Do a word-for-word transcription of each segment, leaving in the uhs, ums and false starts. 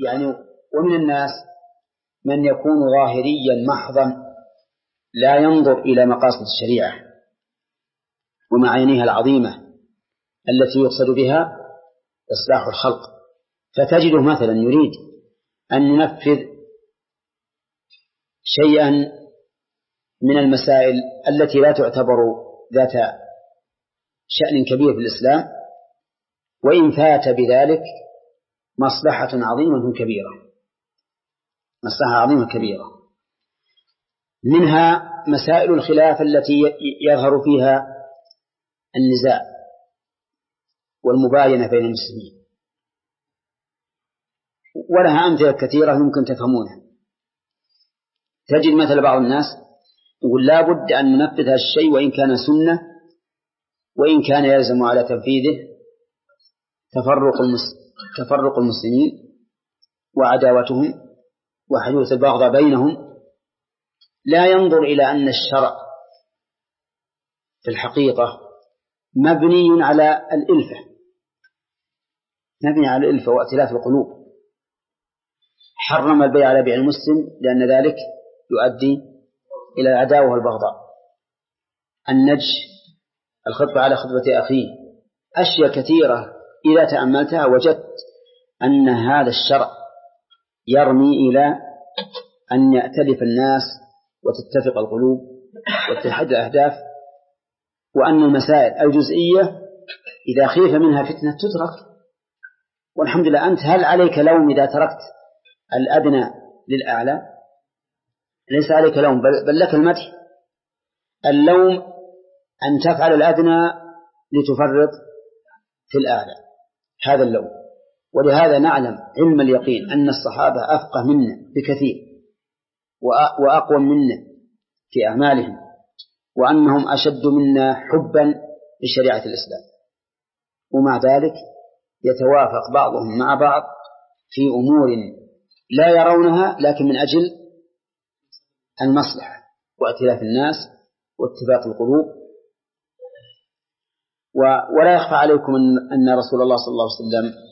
يعني ومن الناس من يكون ظاهريا محضا لا ينظر إلى مقاصد الشريعة ومعانيها العظيمة التي يقصد بها إصلاح الخلق، فتجده مثلا يريد أن ينفذ شيئا من المسائل التي لا تعتبر ذات شأن كبير في الإسلام، وإن فات بذلك مصلحة عظيمة كبيرة، مصلحة عظيمة كبيرة. منها مسائل الخلاف التي يظهر فيها النزاع والمباينة بين المسلمين، ولها أمثلة كثيرة يمكن تفهمونها. تجد مثل بعض الناس يقول لا بد أن ننفذ هذا الشيء وإن كان سنة، وإن كان يلزم على تنفيذه تفرق تفرق المسلمين وعداوتهم وحدوث البغضاء بينهم، لا ينظر إلى أن الشرع في الحقيقة مبني على الإلفة، مبني على الإلفة وائتلاف القلوب. حرم البيع على بيع المسلم لأن ذلك يؤدي إلى العداوة والبغضاء. النجش، الخطبة على خطبة أخيه، أشياء كثيرة إذا تأملتها وجدت أن هذا الشرع يرمي إلى أن يأتلف الناس وتتفق القلوب وتتحد الأهداف، وأن المسائل الجزئية إذا خيف منها فتنة تترك. والحمد لله أنت هل عليك لوم إذا تركت الأدنى للأعلى؟ ليس عليك لوم، بل لك المدح. اللوم أن تفعل الأدنى لتفرط في الأعلى، هذا اللوم. ولهذا نعلم علم اليقين أن الصحابة أفقه منا بكثير وأقوى منا في أعمالهم، وأنهم أشد منا حبا لشريعة الإسلام، ومع ذلك يتوافق بعضهم مع بعض في أمور لا يرونها لكن من أجل المصلحة وائتلاف الناس واتفاق القلوب. ولا يخفى عليكم أن رسول الله صلى الله عليه وسلم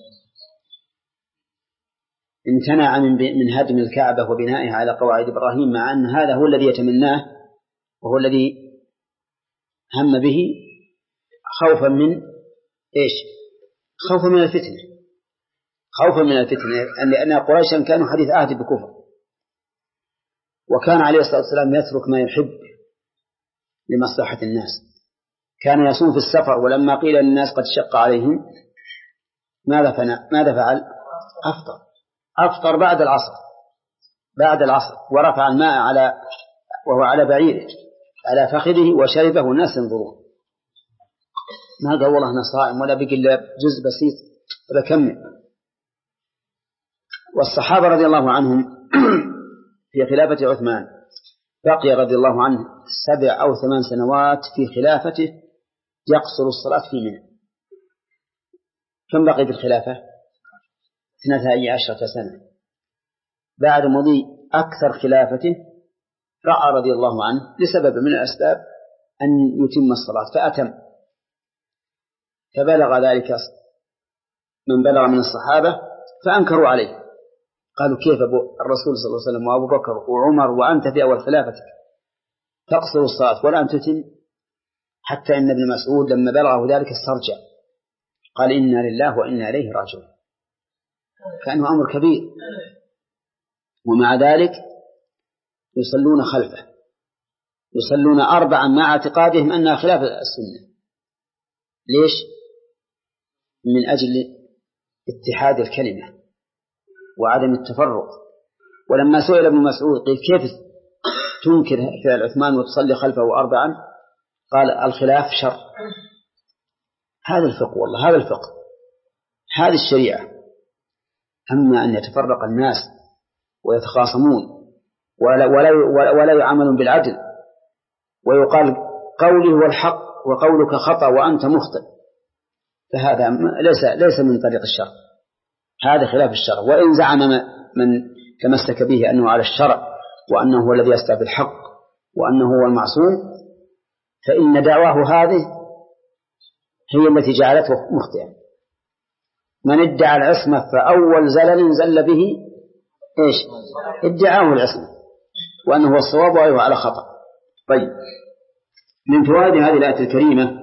امتنع من هدم الكعبة وبنائها على قواعد إبراهيم، مع أن هذا هو الذي يتمناه وهو الذي هم به، خوفا من إيش؟ خوفا من الفتنة، خوفا من الفتنة، لأن قريشا كانوا حديث عهد بكفر، وكان عليه الصلاة والسلام يترك ما يحب لمصلحة الناس. كان يصوم في السفر، ولما قيل للناس قد شق عليهم ماذا فعل؟ ماذا فعل؟ أفطر أفطر بعد العصر بعد العصر ورفع الماء على وهو على بعيره على فخذه وشربه والناس ينظرون. ما قال والله أنا صائم ولا بقي إلا جزء بسيط بكمل. والصحابة رضي الله عنهم في خلافة عثمان بقي رضي الله عنه سبع أو ثمان سنوات في خلافته يقصر الصلاة في منى. كم بقي في الخلافة؟ اثنتا عشرة سنة. بعد مضي أكثر خلافته رأى رضي الله عنه لسبب من الأسباب أن يتم الصلاة فأتم، فبلغ ذلك من بلغ من الصحابة فأنكروا عليه، قالوا كيف الرسول صلى الله عليه وسلم وأبو بكر وعمر وأنت في أول خلافتك تقصر الصلاة ولا أن تتم؟ حتى إن ابن مسعود لما بلغه ذلك استرجع قال إنا لله وإنا إليه راجعون، كأنه أمر كبير. ومع ذلك يصلون خلفه، يصلون أربعا مع اعتقادهم أنها خلاف السنة. ليش؟ من أجل اتحاد الكلمة وعدم التفرق. ولما سئل ابن مسعود قيل كيف تنكر فعل عثمان وتصلي خلفه أربعا؟ قال الخلاف شر. هذا الفقه، والله هذا الفقه، هذه الشريعة. أما أن يتفرق الناس ويتخاصمون ولا, ولا, ولا يعاملون بالعدل ويقال قولي هو الحق وقولك خطأ وأنت مخطئ، فهذا ليس ليس من طريق الشرع، هذا خلاف الشرع. وإن زعم من تمسك به أنه على الشرع وأنه هو الذي يستعب الحق وأنه هو المعصوم، فإن دعواه هذه هي التي جعلته مخطئا. من ادعى العصمة فأول زلل زل به إيش؟ ادعاه العصمة وأنه هو الصواب وهو على خطأ. طيب، من فوائد هذه الآية الكريمة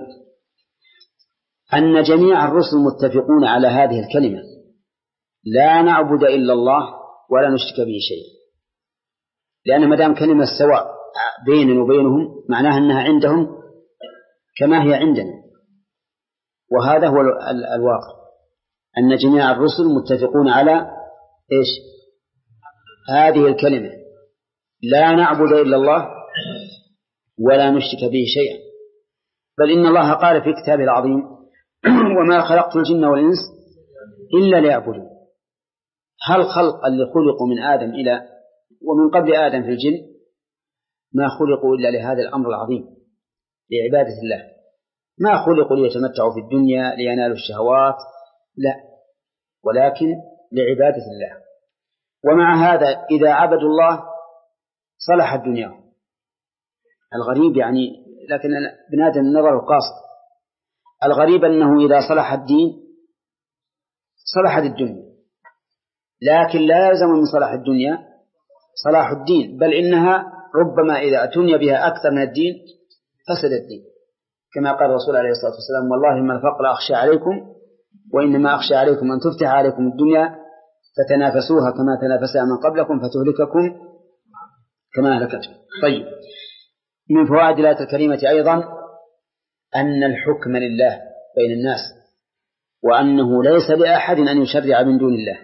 أن جميع الرسل متفقون على هذه الكلمة: لا نعبد إلا الله ولا نشرك به شيئا، لأن ما دام كلمة سواء بيننا وبينهم معناها أنها عندهم كما هي عندنا، وهذا هو الواقع، أن جميع الرسل متفقون على إيش؟ هذه الكلمة: لا نعبد إلا الله ولا نشرك به شيئا. بل إن الله قال في كتابه العظيم: وما خلقت الجن والإنس إلا ليعبدون. هل خلق اللي خلقوا من آدم إلى ومن قبل آدم في الجن ما خلقوا إلا لهذا الأمر العظيم، لعبادة الله. ما خلقوا ليتمتعوا في الدنيا لينالوا الشهوات، لا، ولكن لعبادة الله. ومع هذا إذا عبدوا الله صلحت دنياهم. الغريب يعني، لكن بنادم النظر القاصر، الغريب أنه إذا صلح الدين صلحت الدنيا، لكن لا يلزم من صلاح الدنيا صلاح الدين، بل إنها ربما إذا اعتني بها أكثر من الدين فسد الدين، كما قال الرسول عليه الصلاة والسلام: والله ما الفقر أخشى عليكم وإنما أخشى عليكم أن تفتح عليكم الدنيا فتنافسوها كما تنافسها من قبلكم فتهلككم كما أهلكتهم. طيب، من فوائد الآية الكريمة أيضا أن الحكم لله بين الناس، وأنه ليس لأحد أن يشرع من دون الله،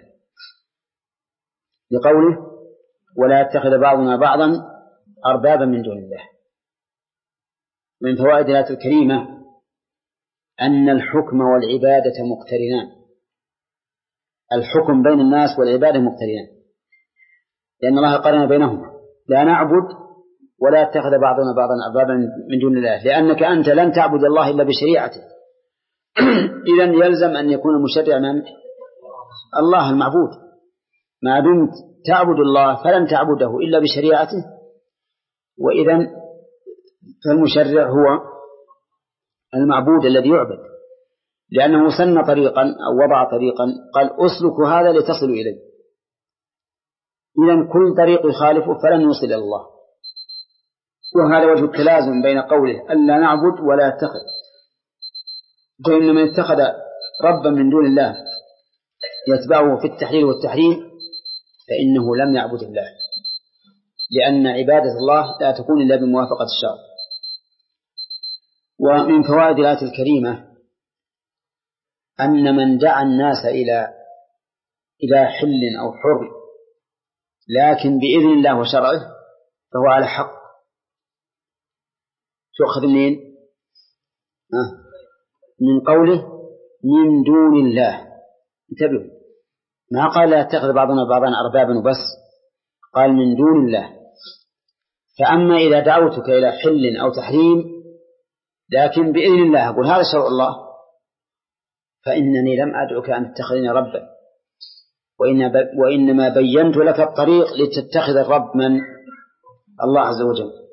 لقوله: ولا يتخذ بعضنا بعضا أربابا من دون الله. من فوائد الآية الكريمة أن الحكم والعبادة مقترنان، الحكم بين الناس والعبادة مقترنان، لأن الله قرن بينهما: لا نعبد ولا يتخذ بعضنا بعضا أربابا من دون الله، لأنك أنت لن تعبد الله إلا بشريعته. إذن يلزم أن يكون المشرع من الله المعبود. ما دمت تعبد الله فلن تعبده إلا بشريعته، وإذن فالمشرع هو المعبود الذي يعبد، لأنه سن طريقا أو وضع طريقا قال: أسلك هذا لتصل إليه. إذن كل طريق يخالفه فلن يوصل إلى الله. وهذا وجه التلازم بين قوله ألا نعبد ولا يتخذ، فإن من اتخذ ربا من دون الله يتبعه في التحليل والتحريم فإنه لم يعبد الله، لأن عبادة الله لا تكون إلا بموافقة الشرع. ومن فوائد الآية الكريمة أن من دعا الناس إلى إلى حل أو حر لكن بإذن الله وشرعه فهو على حق. تؤخذ منين؟ آه. من قوله من دون الله. انتبهوا، ما قال لا يتخذ بعضنا بعضا أربابا وبس، قال من دون الله. فأما إذا دعوتك إلى حل أو تحريم لكن بإذن الله، أقول هذا شرع الله، فإنني لم أدعك أن تتخذني ربا، وإنما بينت لك الطريق لتتخذ الرب من الله عز وجل.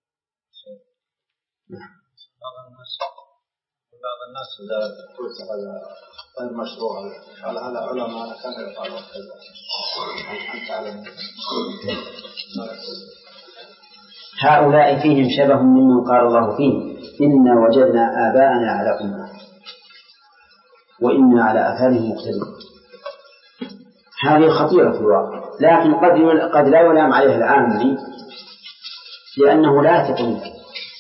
بعض الناس إذا قلت هذا غير مشروع قال هذا علماء كانوا يقالوا كذا أنت تعلم. هؤلاء فيهم شبه ممن قال الله فيه إنا وجدنا آباءنا على أمة وإنا على آثارهم مقتدون. هذه خطيرة في الواقع، لكن قد قد لا يلام عليها العامي لأنه لا يثق منه.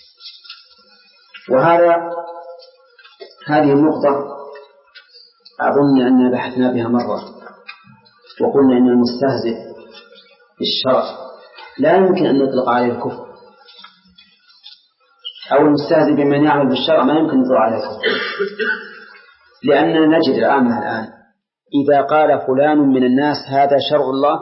وهذا هذه النقطة أظن أننا بحثنا بها مرة، وقلنا أن المستهزئ بالشرع لا يمكن أن يطلق عليه الكفر، أو المستهزئ بمن يعمل بالشرع ما يمكن أن يطلق عليه الكفر، لأننا نجد العامة الآن إذا قال فلان من الناس هذا شرع الله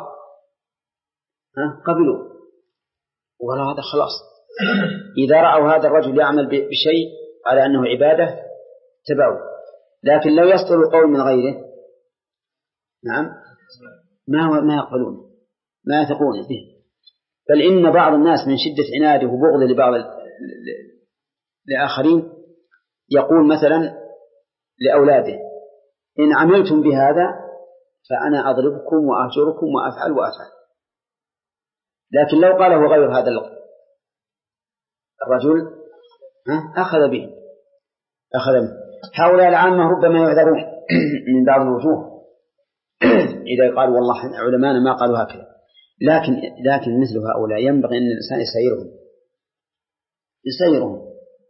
قبلوا، ولا هذا خلاص. إذا رأوا هذا الرجل يعمل بشيء على أنه عبادة تبعوا، لكن لو يصدر القول من غيره نعم ما ما يقبلون، ما يثقون به. بل إن بعض الناس من شدة عناده وبغضه لبعض الآخرين يقول مثلا لأولاده إن عملتم بهذا فأنا أضربكم وأهجركم وأفعل وأفعل. لكن لو قاله غير هذا الرجل أخذ به أخذ به. هؤلاء العامة ربما يعذرون من بعض الوجوه إذا قالوا والله علماءنا ما قالوا هكذا، لكن لكن مثل هؤلاء ينبغي أن الإنسان يسيرهم يسيرهم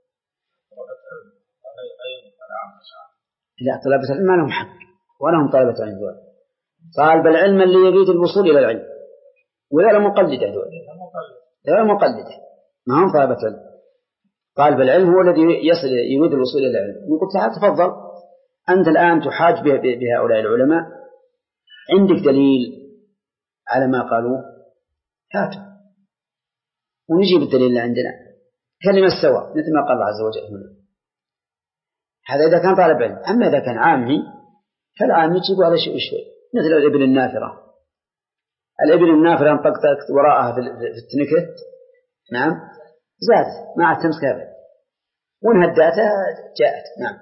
لا، طلبة العلم ما لهم حق ولهم طلبة العلم دول. طالب العلم اللي يريد الوصول إلى العلم، ولا مقلده دول لا مقلده، ما هم طلبة العلم. طالب العلم هو الذي يصل يريد الوصول إلى العلم. نقول تعال تفضل أنت الآن تحاج بهؤلاء العلماء، عندك دليل على ما قالوه هاته ونجيب الدليل اللي عندنا كلمة سواء مثل ما قال الله عز وجل هنا. هذا إذا كان طالب علم. أما إذا كان عامي فالعامي يجيبوا على شيء شوي، مثل الإبل النافرة. الإبل النافرة انطقطقت وراءها في التنكة، نعم زادت ما عاد تمسك أبدا، وانهداتها جاءت. نعم.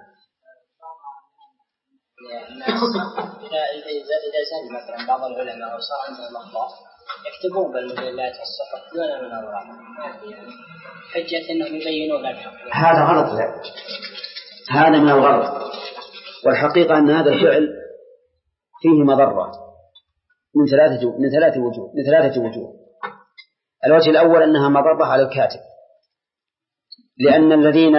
إذا إذا زاد مثلا بعض العلماء وصار عندهم أخطاء يكتبون بالمجلات والصحف دون مناظرات حجة أنهم يبينون الحق. هذا غلط، لا هذا من الغلط. والحقيقة أن هذا الفعل فيه مضرة من ثلاثة من ثلاثة وجوه من ثلاثة وجوه. الوجه الأول أنها مضرة على الكاتب، لأن الذين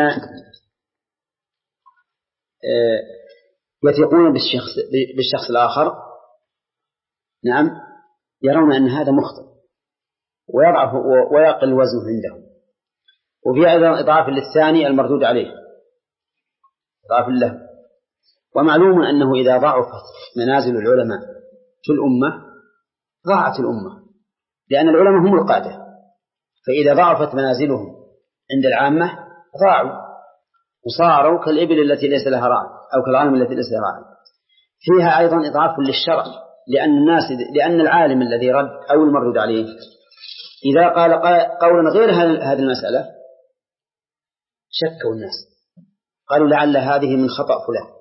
يثقون بالشخص بالشخص الآخر نعم يرون أن هذا مخطئ ويضعف ويقل وزنه عندهم. وفي أيضا إضعاف للثاني المردود عليه، إضعاف له. ومعلوم أنه إذا ضعفت منازل العلماء في الأمة ضاعت الأمة، لأن العلماء هم القادة، فإذا ضعفت منازلهم عند العامة ضاعوا وصاروا كالإبل التي ليس لها راعي أو كالغنم التي ليس لها راعي. فيها أيضا إضعاف للشرع، لأن الناس لأن العالم الذي رد أو المردود عليه إذا قال قولا غير هذه المسألة شكوا الناس، قالوا لعل هذه من خطأ فلان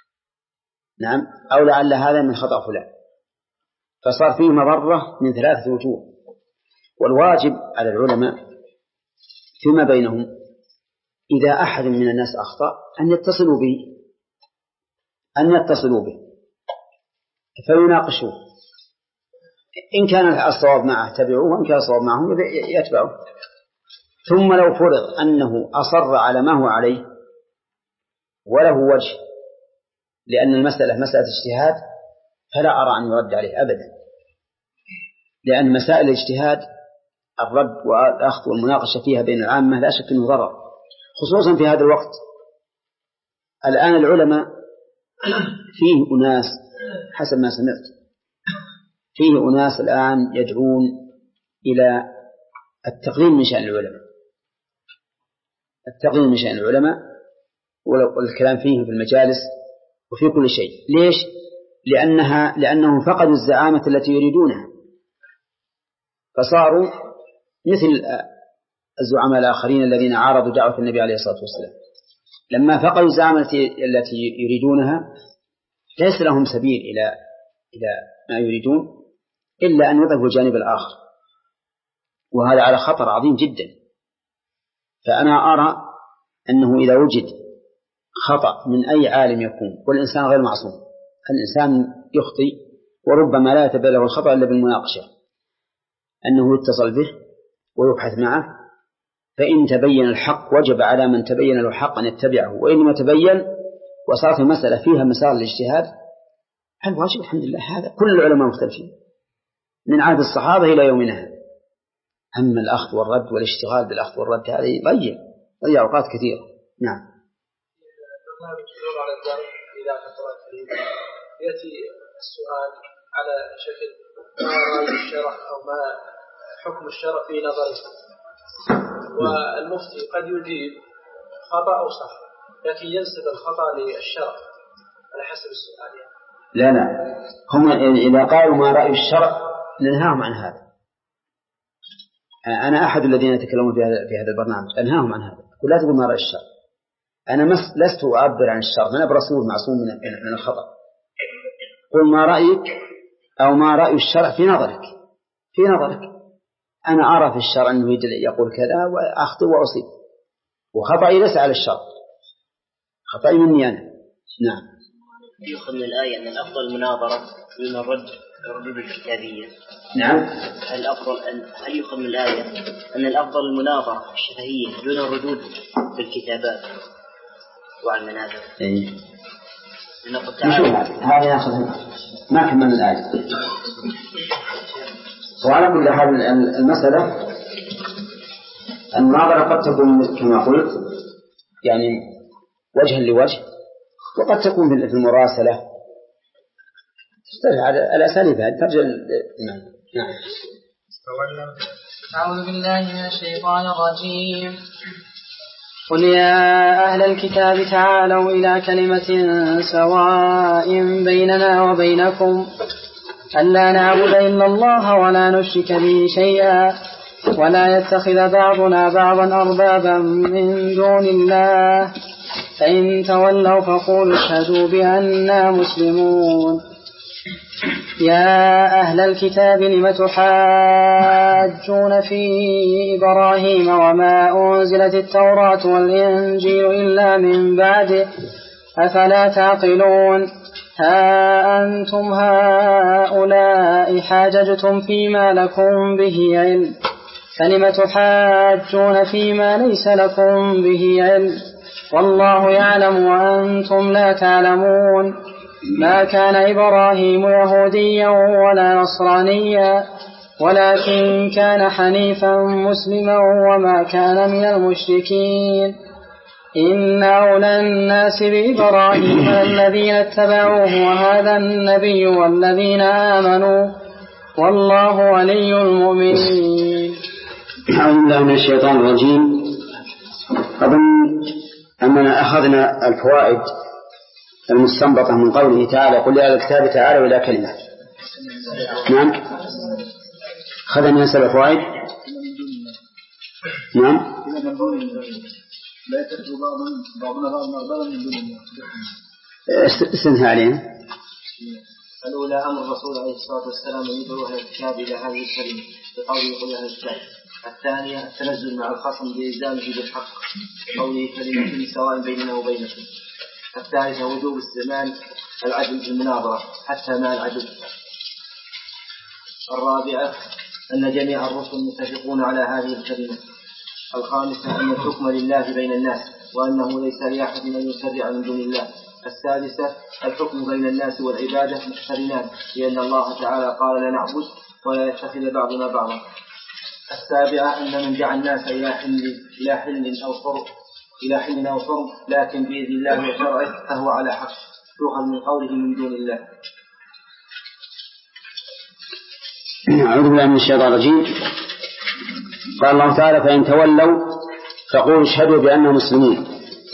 نعم أو لعل هذا من خطأ فلان، فصار فيه مضرة من ثلاثة وجوه. والواجب على العلماء فيما بينهم إذا أحد من الناس أخطأ أن يتصلوا به أن يتصلوا به فيناقشوه، إن كان الصواب معه تبعوه وإن كان الصواب معهم يتبعوه. ثم لو فرض أنه أصر على ما هو عليه وله وجه، لأن المسألة مسألة اجتهاد، فلا أرى أن يرد عليه أبدا، لأن مسائل الاجتهاد الرد والأخذ والمناقشة فيها بين العامة لا شك أنه ضرر، خصوصا في هذا الوقت. الآن العلماء فيه أناس حسب ما سمعت فيه أناس الآن يدعون إلى التقليل من شأن العلماء التقليل من شأن العلماء والكلام فيهم في المجالس وفي كل شيء. ليش؟ لأنها لأنهم فقدوا الزعامة التي يريدونها، فصاروا مثل الزعماء الآخرين الذين عارضوا دعوة النبي عليه الصلاة والسلام. لما فقدوا الزعامة التي يريدونها ليس لهم سبيل إلى إلى ما يريدون إلا أن يضعفوا الجانب الآخر، وهذا على خطر عظيم جدا. فأنا أرى أنه إذا وجد خطأ من أي عالم يكون، والإنسان غير معصوم، الإنسان يخطئ وربما لا يتبين له الخطأ إلا بالمناقشة، أنه يتصل به ويبحث معه، فإن تبين الحق وجب على من تبين له الحق أن يتبعه، وإن ما تبين وصارت المسألة فيها مسار الاجتهاد الواجب الحمد لله هذا كل العلماء مختلفين من عهد الصحابة إلى يومنا هذا. أما الأخذ والرد والاشتغال بالأخذ والرد هذا يضيع يضيع أوقات كثيرة. نعم. يأتي السؤال على شكل ما رأي الشرع أو ما حكم الشرع في نظره، والمفتي قد يجيب خطأ أو صح، لكن ينسب الخطأ للشرع على حسب السؤال يعني. لا لا هم إذا قالوا ما رأي الشرع ننهاهم عن هذا. أنا أحد الذين يتكلمون في هذا البرنامج أنهاهم عن هذا، ولا تقول ما رأي الشرع. أنا لست أعبر عن الشرع، أنا برسول معصوم من الخطأ، قل ما رأيك أو ما رأي الشرع في نظرك في نظرك أنا أرى في الشرع أنه يقول كذا وأخطئ وأصيب، وخطأي ليس على الشرع، خطأي مني أنا. نعم. يؤخذ من الآية أن الأفضل المناظرة دون الرد الردود الكتابية. نعم. هل الأفضل أن هل يؤخذ من الآية أن الأفضل المناظرة الشفهية دون الردود بالكتابات وعلى المنابر؟ إيه. نقول تعالى هذا يأخذ ما كمل الآية. وعلى كل حال المسألة المناظرة قد تكون كما قلت يعني وجها لوجه، وقد تكون في المراسلة، تختلف على الأساليب هذه ترجع. نعم. نعم. أعوذ بالله من الشيطان الرجيم. قل يا أهل الكتاب تعالوا إلى كلمة سواء بيننا وبينكم ألا نعبد إلا الله ولا نشرك به شيئا ولا يتخذ بعضنا بعضا أربابا من دون الله فإن تولوا فقولوا اشهدوا بأننا مسلمون. يا أهل الكتاب لم تحاجون في إبراهيم وما أنزلت التوراة والإنجيل إلا من بعده أفلا تعقلون. ها أنتم هؤلاء حاججتم فيما لكم به علم فلم تحاجون فيما ليس لكم به علم والله يعلم وأنتم لا تعلمون. ما كان إبراهيم يهوديا ولا نصرانيا ولكن كان حنيفا مسلما وما كان من المشركين. إن أولى الناس بإبراهيم الذين اتبعوه وهذا النبي والذين آمنوا والله ولي المؤمنين. أعوذ بالله من الشيطان الرجيم. أظن أننا أخذنا الفوائد المستنبطة من قوله تعالى قل يا أهل الكتاب تعالوا إلى كلمة. نعم. أخذنا سبع فوائد. نعم. لا يتخذ بعضنا بعضنا أربابا من دون الله. استنهى علينا. الأولى أمر الرسول عليه الصلاة والسلام أن يدعو أهل الكتاب إلى هذه الكلمة بقوله قل يا أهل الكتاب. الثانية التنزل مع الخصم بإلزامه بالحق بقوله كلمة سواء بيننا وبينكم. الثالثة وجوب استعمال العدل في المناظرة حتى مع العدل. الرابعة أن جميع الرسل متفقون على هذه الكلمة. الخامسة أن الحكم لله بين الناس وأنه ليس لأحد أن يشرع من دون الله. السادسة الحكم بين الناس والعبادة مقترنان لأن الله تعالى قال لا نعبد ولا يتخذ بعضنا بعضا. السابعة أن من دعا الناس إلى حل إلى حل أو حرم إلى حل أو حرم لكن بإذن الله وشرعه فهو على حق يؤخذ من قوله من دون الله. أعوذ بالله من الشيطان الرجيم. قال الله تعالى فإن تولوا فقولوا اشهدوا بأننا مسلمون.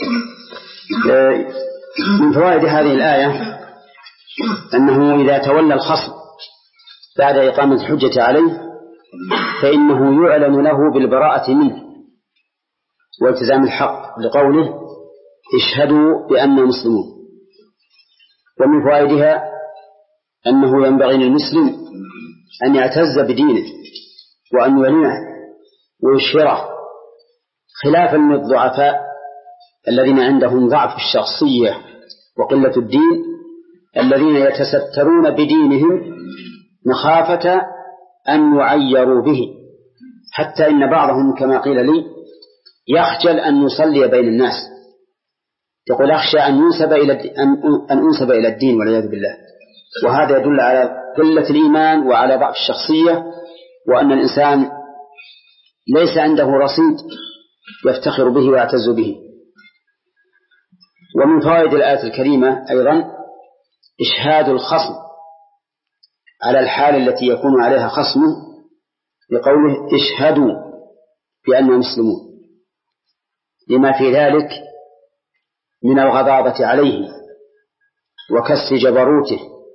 من فوائد هذه الآية أنه إذا تولى الخصم بعد إقامة الحجة عليه فإنه يعلن له بالبراءة منه والتزام الحق لقوله اشهدوا بأننا مسلمون. ومن فوائدها أنه ينبغي للمسلم أن يعتز بدينه وأن يعلنه ويشهره خلافا للضعفاء الذين عندهم ضعف الشخصية وقلة الدين الذين يتسترون بدينهم مخافة أن يعيروا به، حتى إن بعضهم كما قيل لي يخجل أن يصلي بين الناس، يقول أخشى أن ينسب إلى أن أنسب إلى الدين والعياذ بالله. وهذا يدل على قلة الإيمان وعلى ضعف الشخصية وأن الإنسان ليس عنده رصيد يفتخر به ويعتز به. ومن فوائد الآية الكريمة أيضا إشهاد الخصم على الحال التي يكون عليها خصمه بقوله اشهدوا بأننا مسلمون، لما في ذلك من الغضاضة عليه وكسر جبروته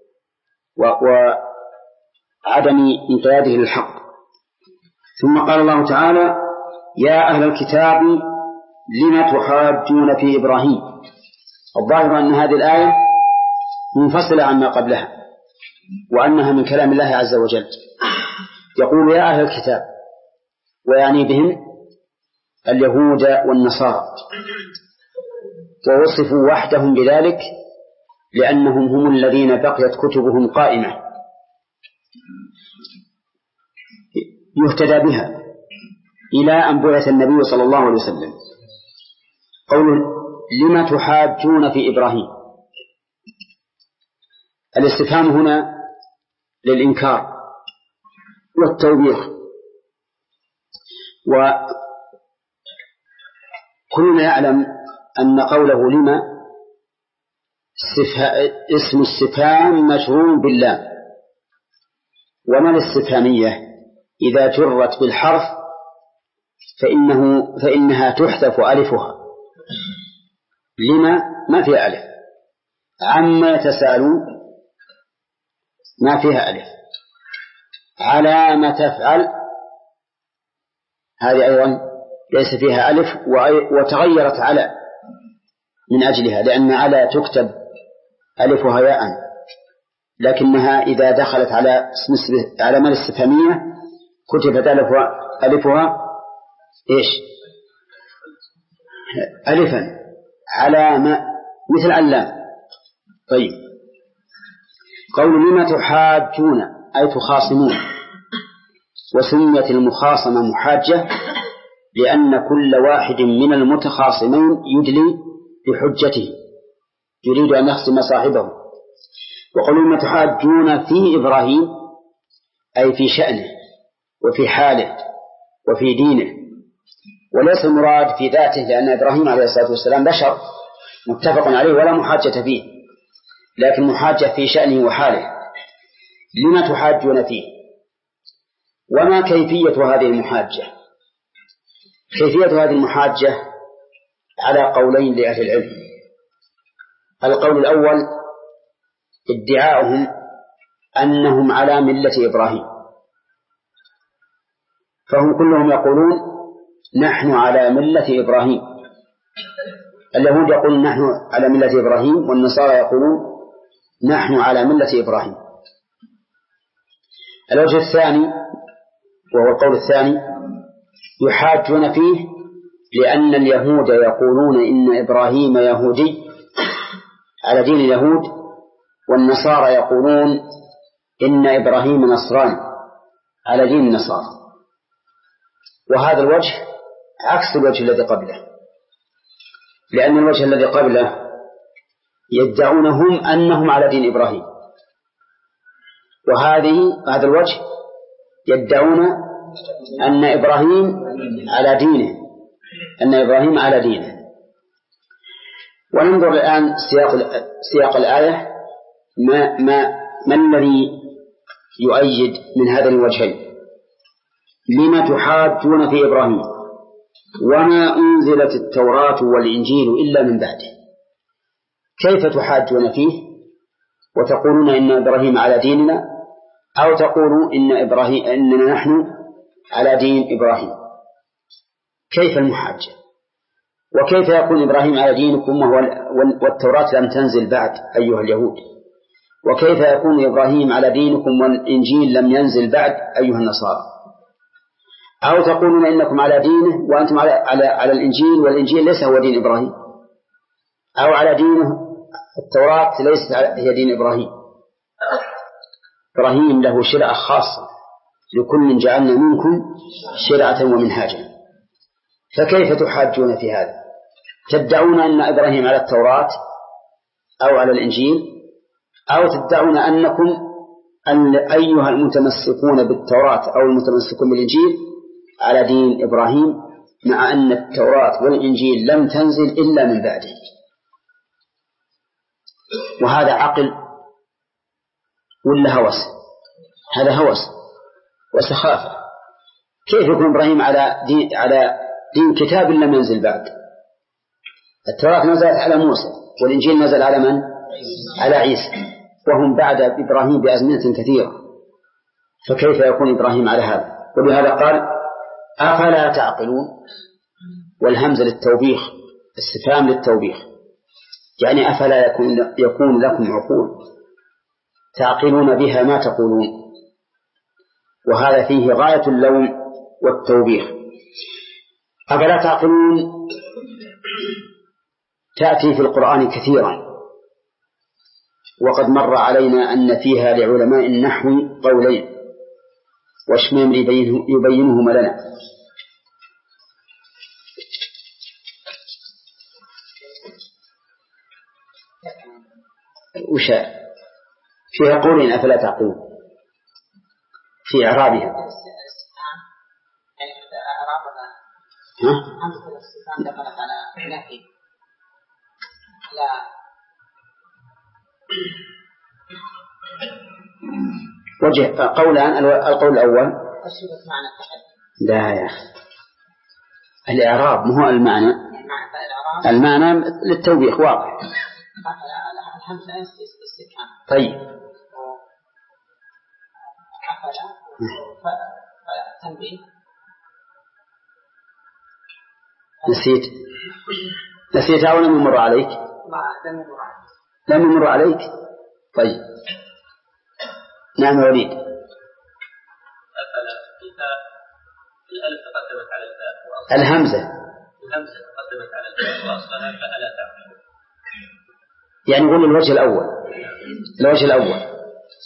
وعدم انقياده للحق. ثم قال الله تعالى يا أهل الكتاب لم تحاجون في إبراهيم. الظاهر أن هذه الآية منفصلة عما قبلها، وأنها من كلام الله عز وجل. يقول يا أهل الكتاب، ويعني بهم اليهود والنصارى، ووصفوا وحدهم بذلك لأنهم هم الذين بقيت كتبهم قائمة يهتدى بها إلى أن بعث النبي صلى الله عليه وسلم. قول لما تحاجون في إبراهيم، الاستفهام هنا للإنكار والتوبيخ. وكلنا يعلم أن قوله لما اسم استفهام مجرور بالله، وما الاستفهامية إذا جرت بالحرف فإنه فإنها تحذف ألفها. لما ما فيها ألف، عما يتساءلون ما فيها ألف، على ما تفعل هذه أيضا ليس فيها ألف، وتغيرت على من أجلها، لأن على تكتب ألفها ياء، لكنها إذا دخلت على على ما الاستفهامية كتبت ألفها, ألفها إيش ألفا على ما مثل علام. طيب، قول لما تحاجون أي تخاصمون، وسميت المخاصمة محاجة لأن كل واحد من المتخاصمين يدلي بحجته، يريد أن يخصم صاحبه. وقل لما تحاجون في إبراهيم أي في شأنه وفي حاله وفي دينه، وليس المراد في ذاته، لأن إبراهيم عليه الصلاة والسلام بشر متفق عليه ولا محاجة فيه، لكن محاجة في شأنه وحاله. لما تحاجون فيه، وما كيفية هذه المحاجة؟ كيفية هذه المحاجة على قولين لأهل العلم. القول الأول ادعاؤهم أنهم على ملة إبراهيم، فهم كلهم يقولون نحن على ملة إبراهيم. اليهود يقولون نحن على ملة إبراهيم، والنصارى يقولون نحن على ملة إبراهيم. الوجه الثاني وهو القول الثاني يحاجون فيه لأن اليهود يقولون إن إبراهيم يهودي على دين اليهود، والنصارى يقولون إن إبراهيم نصراني على دين النصارى. وهذا الوجه عكس الوجه الذي قبله، لأن الوجه الذي قبله يدعونهم أنهم على دين إبراهيم، وهذه هذا الوجه يدعون أن إبراهيم على دينه أن إبراهيم على دينه. وننظر الآن سياق سياق الآية ما ما ما الذي يؤيد من هذا الوجهين. لما تحاجون في إبراهيم وما أنزلت التوراة والإنجيل إلا من بعده. كيف تحاجون فيه وتقولون إن إبراهيم على ديننا، أو تقولوا إن إبراهيم إننا نحن على دين إبراهيم؟ كيف المحاجة؟ وكيف يكون إبراهيم على دينكم والتوراة لم تنزل بعد أيها اليهود؟ وكيف يكون إبراهيم على دينكم والإنجيل لم ينزل بعد أيها النصارى؟ أو تقولون إنكم على دينه وأنتم على, على, على الإنجيل، والإنجيل ليس هو دين إبراهيم، أو على دينه التوراة ليست هي دين إبراهيم. إبراهيم له شرعة خاصة، لكل جعلنا منكم شرعة ومنهاجا. فكيف تحاجون في هذا؟ تدعون أن إبراهيم على التوراة أو على الإنجيل، أو تدعون أنكم أن أيها المتمسكون بالتوراة أو المتمسكون بالإنجيل على دين إبراهيم، مع أن التوراة والإنجيل لم تنزل إلا من بعده. وهذا عقل ولا هوس؟ هذا هوس وسخافة. كيف يكون إبراهيم على دين على دين كتاب لم ينزل بعد؟ التوراة نزلت على موسى، والإنجيل نزل على من؟ على عيسى، وهم بعد إبراهيم بأزمنة كثيرة. فكيف يكون إبراهيم على هذا؟ ولهذا قال أفلا تعقلون، والهمزة للتوبيخ، استفهام للتوبيخ، يعني أفلا يكون, يكون لكم عقول تعقلون بها ما تقولون، وهذا فيه غاية اللوم والتوبيخ. أفلا تعقلون تأتي في القرآن كثيرا، وقد مر علينا أن فيها لعلماء النحو قولين، والشميمري يبينهما لنا. وشاء فيها قولين أفلا تعقلون في إعرابها. وجه قولان، القول الأول لا يا أخي الإعراب مو المعنى، المعنى للتوبيخ واضح. طيب نسيت نسيت أو لم يمر عليك؟ لم يمر عليك. طيب نعم وليد. الألف تقدمت على الفاء، الهمزة الهمزة تقدمت على الفاء وأصلها فألا تعقلون. يعني نقول الوجه الأول، الوجه الأول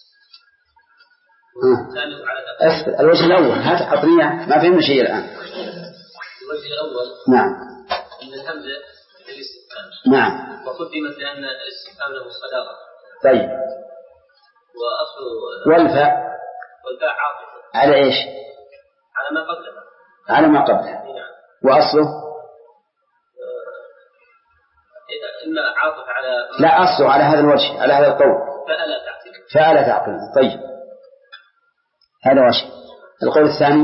أسفل الوجه الأول هات أطنية ما فهمنا شيء الآن. الوجه الأول نعم أن الهمزة للاستفهام، نعم، وقدمت لأن الاستفهام له صداقة. طيب وأصل والفاء والفاء عاطفة على إيش؟ على ما قبلها، على ما قبلها. نعم. وأصله إما عاطف على لا أصله على هذا الوجه، على هذا القول فألا تعقل فألا تعقل. طيب هذا وجه. القول الثاني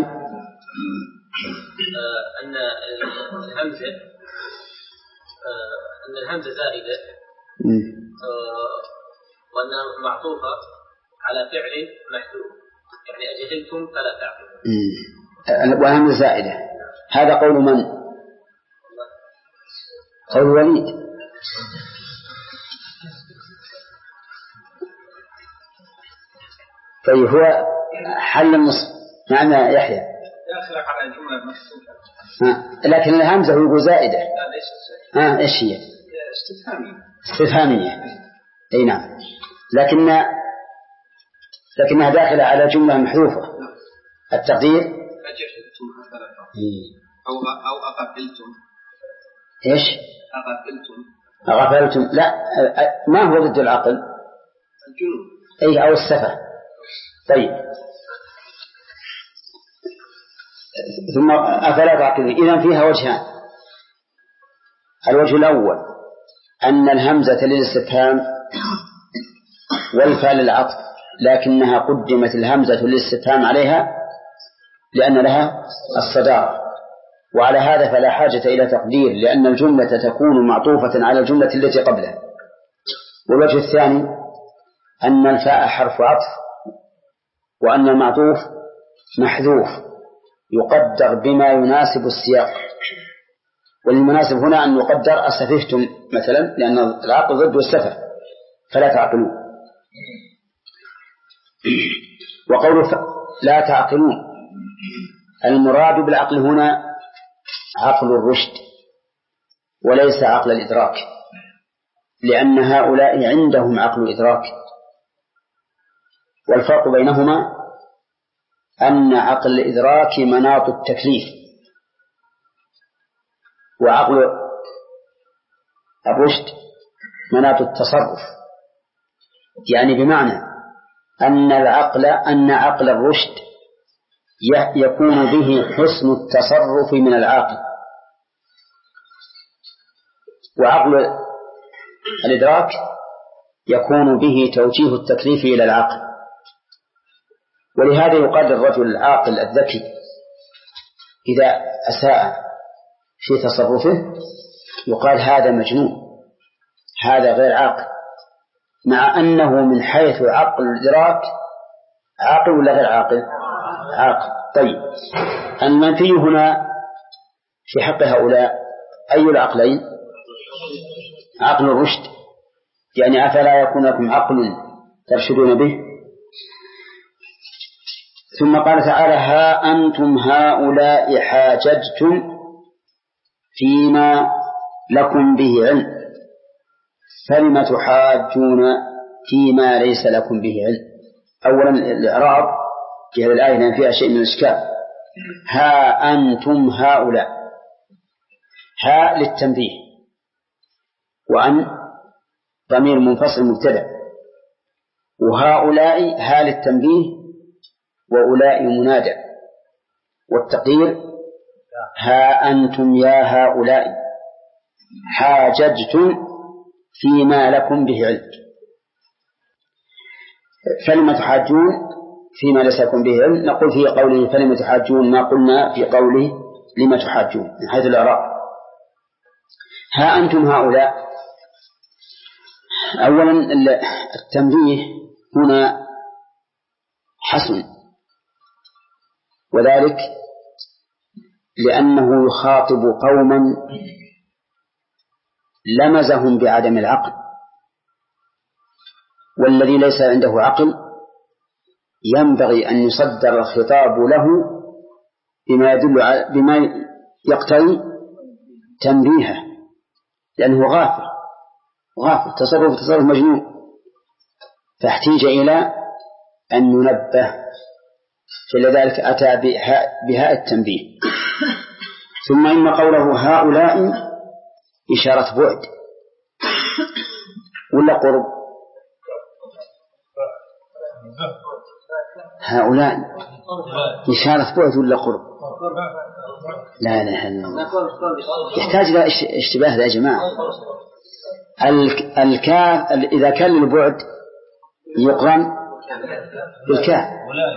آه أن الهمزة آه أن الهمزة زائدة آه وأنها معطوفة على فعل محذوف، يعني أجهلتم فلا تعقلون. والهمزة زائدة، هذا قول من؟ قول وليد. طيب هو حل النصف معنى يحيى يخلق على جملة مخصوصة، لكن الهمزة يقول زائدة. ها إيش هي؟ استفهامية. استفهامية أي نعم، لكن لكنها داخلة على جملة محذوفة. التقدير أجهلتم فلا تعقلون أو أو أغفلتم. إيش؟ أغفلتم. أغفلتم لا، ما هو ضد العقل؟ الجنون. أي أو السفة. طيب ثم أفلا تعقلون. إذن فيها وجهان. الوجه الأول أن الهمزة للاستفهام والفاء للعطف، لكنها قدمت الهمزة للاستفهام عليها لأن لها الصدارة، وعلى هذا فلا حاجة إلى تقدير لأن الجملة تكون معطوفة على الجملة التي قبلها. والوجه الثاني أن الفاء حرف عطف وأن المعطوف محذوف يقدر بما يناسب السياق، والمناسب هنا أن يقدر أسفهتم مثلا لأن العقل ضد السفه فلا تعقلون. وقوله لا تعقلون المراد بالعقل هنا عقل الرشد وليس عقل الإدراك، لأن هؤلاء عندهم عقل إدراك، والفرق بينهما أن عقل الإدراك مناط التكليف، وعقل الرشد مناط التصرف. يعني بمعنى أن العقل أن عقل الرشد يكون به حسن التصرف من العاقل، وعقل الإدراك يكون به توجيه التكليف إلى العقل. ولهذا يقال الرجل العاقل الذكي إذا أساء في تصرفه يقال هذا مجنون، هذا غير عاقل، مع أنه من حيث عقل الإدراك عاقل ولا غير عاقل؟ عاقل. طيب المنفي هنا في حق هؤلاء أي العقلين؟ عقل الرشد، يعني أفلا يكون لكم عقل ترشدون به. ثم قال تعالى: ها أنتم هؤلاء حاججتم فيما لكم به علم فلم تحاجون فيما ليس لكم به علم. أولا الإعراب في هذه الآية لأن فيها شيء من الإشكال. ها أنتم هؤلاء، ها للتنبيه، وأن ضمير منفصل مبتدأ، وهؤلاء ها للتنبيه وأولاء منادى، والتقدير ها أنتم يا هؤلاء حاججتم فيما لكم به علم. فلم تحاجون فيما ليس لكم به علم، نقول في قوله فلم تحاجون ما قلنا في قوله لم تحاجون من حيث الإعراب. ها أنتم هؤلاء، أولا التنبيه هنا حسن، وذلك لأنه يخاطب قوما لمزهم بعدم العقل، والذي ليس عنده عقل ينبغي أن يصدر الخطاب له بما يدل على بما يقتضي تنبيهه، لأنه غافل غافل تصرف تصرف مجنون، فاحتاج إلى أن ينبه، فلذلك أتى بهاء التنبيه. ثم إن قوله هؤلاء إشارة بعد ولا قرب؟ هؤلاء إشارة بعد ولا قرب؟ لا لا لا يحتاج إلى اشتباه يا جماعة. الكاف إذا كان للبعد يقرن بالكاف،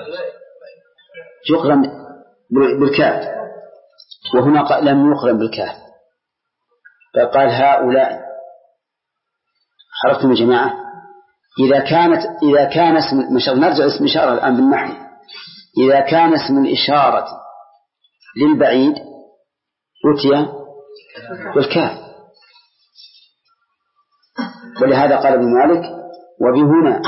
يقرن بالكاف، وهنا لم يقرن بالكاف، فقال هؤلاء. عرفتم يا جماعة؟ إذا كانت إذا كان اسم المشار، نرجع اسم الإشارة الآن بالنحو، إذا كان اسم الإشارة للبعيد أتي بالكاف، ولهذا قال ابن مالك وبهنا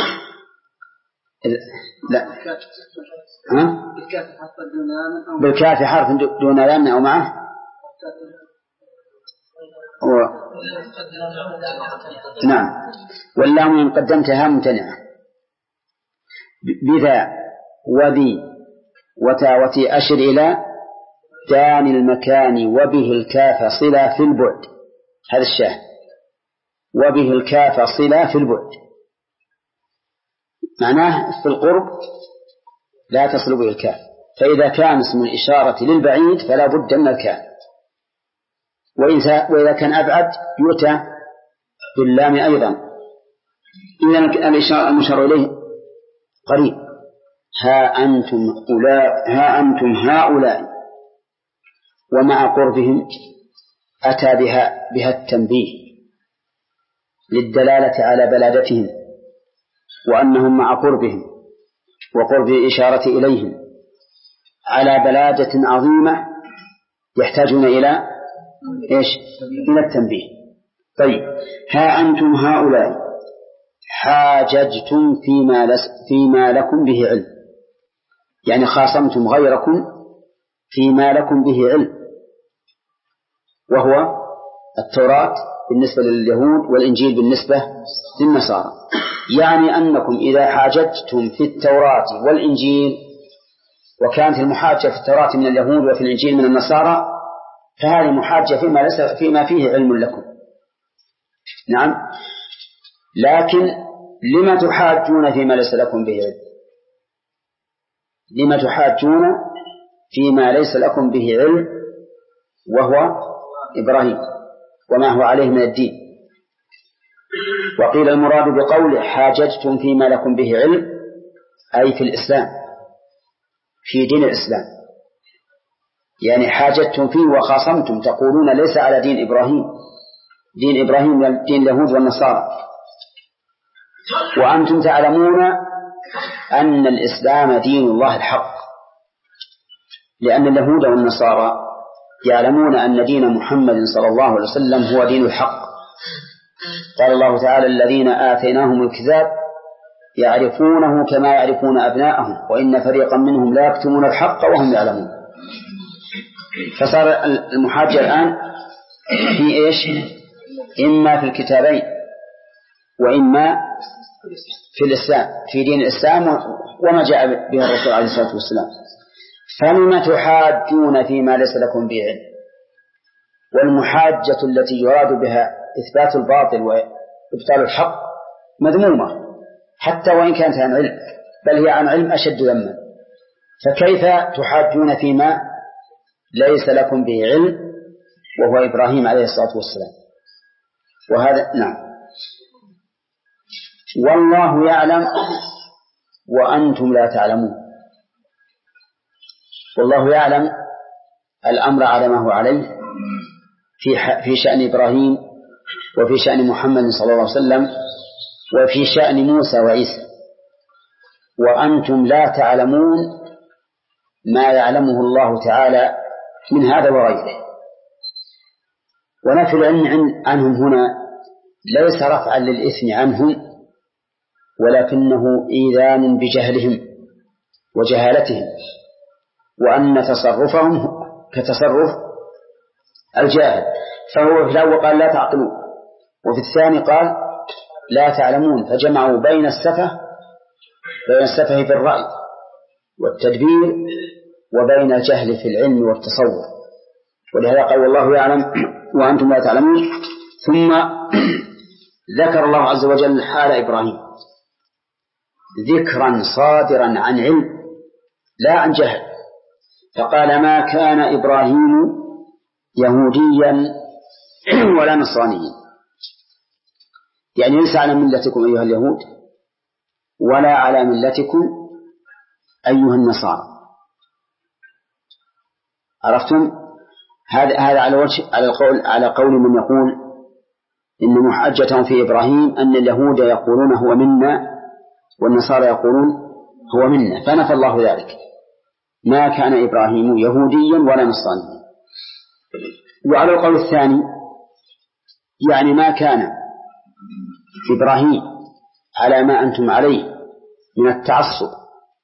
لا ها؟ بالكاف حرف دون لام أو معه و... نعم، واللام إن قدمتها ممتنعة. بذا وذي وتا وتي أشر إلى دان المكان وبه الكاف صلة في البعد، هذا الشاهد، وبه الكاف صلة في البعد، معناه في القرب لا تصل به الكاف، فإذا كان اسم الإشارة للبعيد فلا بد من الكاف، وإذا كان أبعد يؤتى باللام أيضا. إذا الإشارة المشار إليه قريب. ها أنتم أولاء ها أنتم هؤلاء، ومع قربهم أتى بها بها التنبيه للدلالة على بلادتهم، وأنهم مع قربهم وقرب الإشارة إليهم على بلادة عظيمة يحتاجون إلى إيش؟ إلى التنبيه. طيب، ها أنتم هؤلاء حاججتم فيما, لس فيما لكم به علم، يعني خاصمتم غيركم فيما لكم به علم، وهو التوراة بالنسبة لليهود والإنجيل بالنسبة للنصارى. يعني أنكم إذا حاججتم في التوراة والإنجيل، وكانت المحاجة في التوراة من اليهود وفي الإنجيل من النصارى، فهذه محاجة فيما, ليس فيما فيه علم لكم. نعم، لكن لما تحاجون فيما ليس لكم به علم؟ لما تحاجون فيما ليس لكم به علم وهو إبراهيم وما هو عليه من الدين. وقيل المراد بقول حاججتم فيما لكم به علم أي في الإسلام، في دين الإسلام، يعني حاججتم فيه وخاصمتم، تقولون ليس على دين إبراهيم، دين إبراهيم دين اليهود والنصارى، وأنتم تعلمون أن الإسلام دين الله الحق، لأن اليهود والنصارى يعلمون أن دين محمد صلى الله عليه وسلم هو دين الحق. قال الله تعالى الذين آتيناهم الكتاب يعرفونه كما يعرفون أبناءهم وإن فريقا منهم لا يكتمون الحق وهم يعلمون. فصار المحاجة الآن في إيش؟ إما في الكتابين وإما في الإسلام، في دين الإسلام وما جاء به الرسول عليه الصلاة والسلام. فلم تحاجون فيما ليس لكم به علم. والمحاجة التي يراد بها إثبات الباطل وإبطال الحق مذمومة حتى وإن كانت عن علم، بل هي عن علم أشد ذما. فكيف تحاجون فيما ليس لكم به علم وهو إبراهيم عليه الصلاة والسلام؟ وهذا نعم. والله يعلم وأنتم لا تعلمون. والله يعلم الأمر على ما هو عليه في في شأن إبراهيم وفي شأن محمد صلى الله عليه وسلم وفي شأن موسى وعيسى، وأنتم لا تعلمون ما يعلمه الله تعالى من هذا وغيره. ونفي العلم عنهم هنا ليس رفعا للإثم عنهم، ولكنه إيذان بجهلهم وجهالتهم، وأن تصرفهم كتصرف الجاهل. فهو في الأول قال لا تعقلون، وفي الثاني قال لا تعلمون، فجمعوا بين السفه بين السفه في الرأي والتدبير وبين الجهل في العلم والتصور. ولهذا قال والله يعلم وأنتم لا تعلمون. ثم ذكر الله عز وجل حال إبراهيم ذكرا صادرا عن علم لا عن جهل، فقال ما كان إبراهيم يهوديا ولا نصرانيا، يعني ليس على ملتكم أيها اليهود ولا على ملتكم أيها النصارى. عرفتم؟ هذا هذا على وجه على القول على قول من يقول إن محجتهم في إبراهيم أن اليهود يقولون هو منا والنصارى يقولون هو منا، فنفى الله ذلك. ما كان إبراهيم يهوديا ولا نصرانيا. وعلى القول الثاني يعني ما كان إبراهيم على ما أنتم عليه من التعصب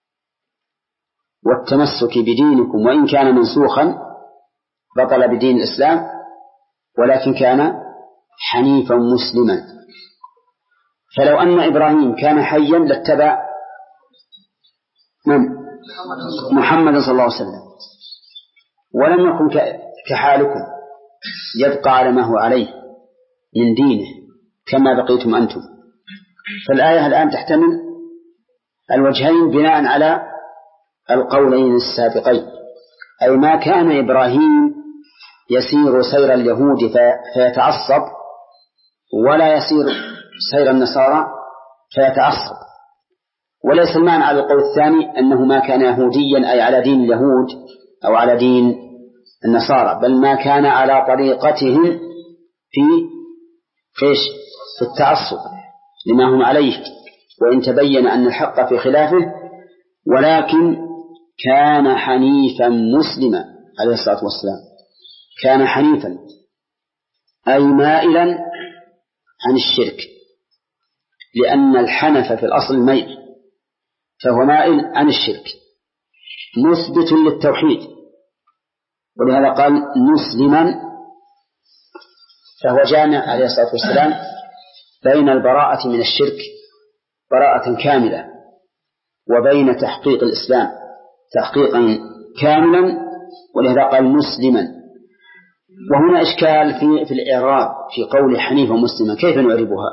والتمسك بدينكم وإن كان منسوخا بطل بدين الإسلام، ولكن كان حنيفا مسلما. فلو أن إبراهيم كان حيا لاتبع من؟ محمد صلى الله عليه وسلم، ولم يكن كحالكم يبقى على ما هو عليه من دينه كما بقيتم أنتم. فالآية الآن تحتمل الوجهين بناء على القولين السابقين، أي ما كان إبراهيم يسير سير اليهود فيتعصب ولا يسير سير النصارى فيتعصب. وليس المعنى على القول الثاني أنه ما كان يهوديا أي على دين اليهود أو على دين النصارى، بل ما كان على طريقتهم في فيش في التعصب لما هم عليه، وإن تبين أن الحق في خلافه، ولكن كان حنيفا مسلما عليه الصلاة والسلام. كان حنيفا أي مائلا عن الشرك، لأن الحنف في الأصل الميل، فهو مائل عن الشرك مثبت للتوحيد، ولهذا قال مسلما. فهو جامع عليه الصلاة والسلام بين البراءة من الشرك براءة كاملة وبين تحقيق الإسلام تحقيقا كاملا، ولهذا قال مسلما. وهنا إشكال في, في الإعراب في قول حنيفا مسلما، كيف نعربها؟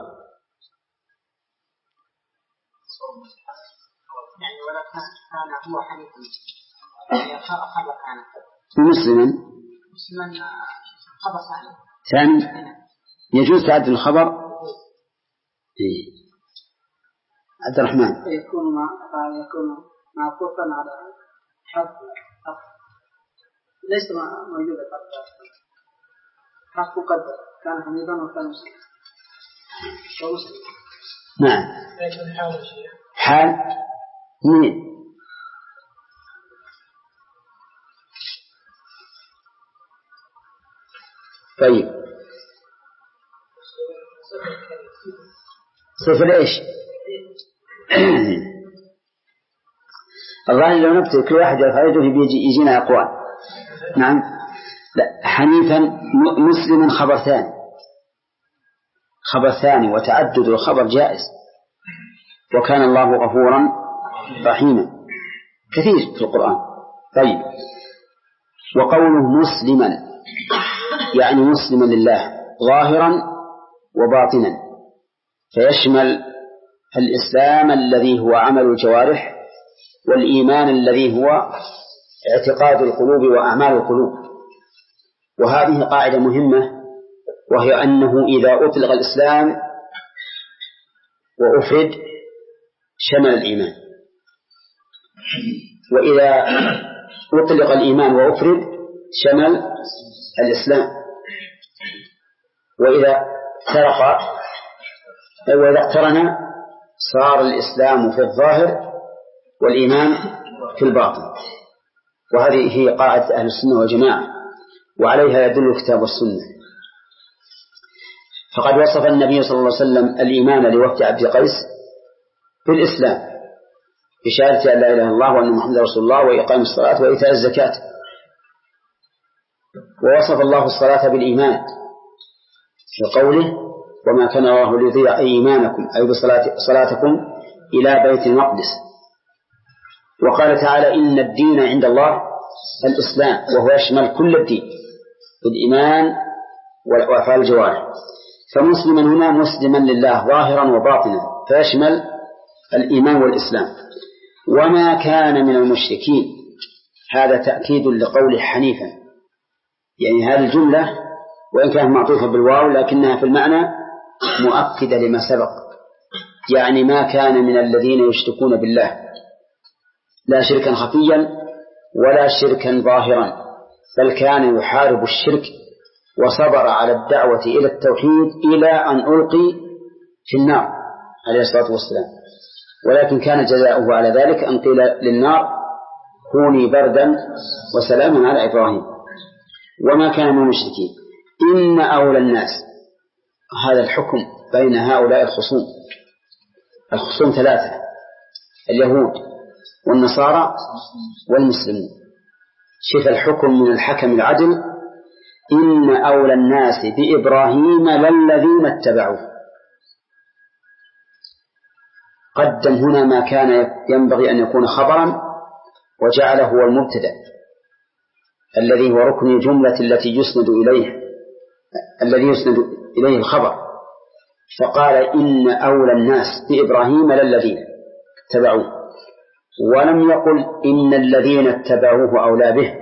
يعني ولا كان هو حنيفا مسلما مسلما خبر ثاني ثاني يجوز تعدل الخبر. إيه. عبد الرحمن يكون ما يكون معطوفا على حرف ليس موجود حرف مقدر، كان حميدا وكان مسلما. نعم. حال مين؟ طيب صفر ايش؟ الظاهر لو نبتل كل واحد يرفع يده يجينا أقوال. نعم. لا، حنيفا مسلم خبر ثاني، خبر ثاني، وتعدد الخبر جائز، وكان الله غفورا رحيما كثير في القرآن. طيب، وقوله مسلما يعني مسلما لله ظاهرا وباطنا، فيشمل الإسلام الذي هو عمل الجوارح، والإيمان الذي هو اعتقاد القلوب وأعمال القلوب. وهذه قاعدة مهمة، وهي أنه إذا أطلق الإسلام وأفرد شمل الإيمان، وإذا أطلق الإيمان وأفرد شمل الإسلام، وإذا فرق وإذا اقترن صار الإسلام في الظاهر والإيمان في الباطن. وهذه هي قاعدة أهل السنة والجماعة، وعليها يدل الكتاب والسنة. فقد وصف النبي صلى الله عليه وسلم الإيمان لوفد عبد قيس بالإسلام، بشهادة أن لا إله إلا الله وأن محمد رسول الله وإقام الصلاة وإيتاء الزكاة. ووصف الله الصلاة بالإيمان في قوله: وما كان الله ليضيع إيمانكم أي بصلاتكم إلى بيت المقدس. وقال تعالى: إن الدين عند الله الإسلام، وهو يشمل كل الدين بالإيمان وأفعال الجوارح. فمسلما هنا مسلما لله ظاهرا وباطنا، فيشمل الإيمان والإسلام. وما كان من المشركين، هذا تأكيد لقول حنيفا، يعني هذه الجملة وإن كانت معطوفة بالواو لكنها في المعنى مؤكدة لما سبق، يعني ما كان من الذين يشركون بالله، لا شركا خفيا ولا شركا ظاهرا، بل كان يحارب الشرك وصبر على الدعوة إلى التوحيد إلى أن ألقي في النار عليه الصلاة والسلام. ولكن كان جزاؤه على ذلك أن قيل للنار: كوني بردا وسلاما على إبراهيم. وما كان من المشركين. إن أولى الناس، هذا الحكم بين هؤلاء الخصوم، الخصوم ثلاثة: اليهود والنصارى والمسلمين. شف الحكم من الحكم العدل: إن أولى الناس بإبراهيم للذين اتبعوه. قدم هنا ما كان ينبغي أن يكون خبرا وجعله هو المبتدأ الذي هو ركن الجملة التي يسند إليه الذي يسند إليه الخبر، فقال: إن أولى الناس بإبراهيم للذين اتبعوه، ولم يقل إن الذين اتبعوه أولى به،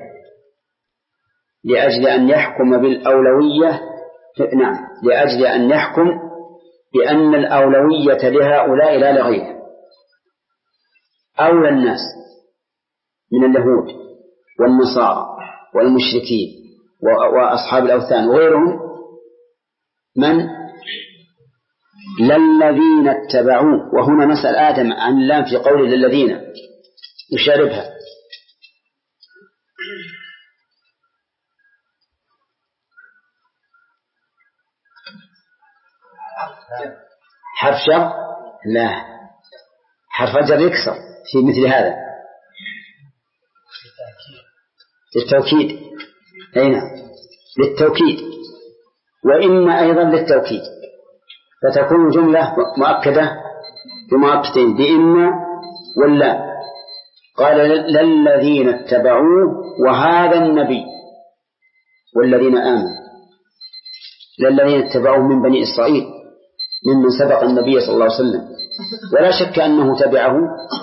لأجل أن يحكم بالأولوية. نعم، لأجل أن يحكم بأن الأولوية لهؤلاء لا لغيره. أولى الناس من اليهود والنصارى والمشركين وأصحاب الأوثان وغيرهم من للذين اتبعوه. وهنا مسأل آدم عن اللام في قوله للذين يشاربها. حرف شر؟ لا، حرف جر يكسر في مثل هذا للتوكيد. أين للتوكيد، وإن أيضا للتوكيد، فتكون جملة مؤكدة بمؤكدين بإن ولا. قال للذين اتبعوه وهذا النبي والذين آمنوا، للذين اتبعوه من بني إسرائيل ممن سبق النبي صلى الله عليه وسلم، ولا شك أنه تبعه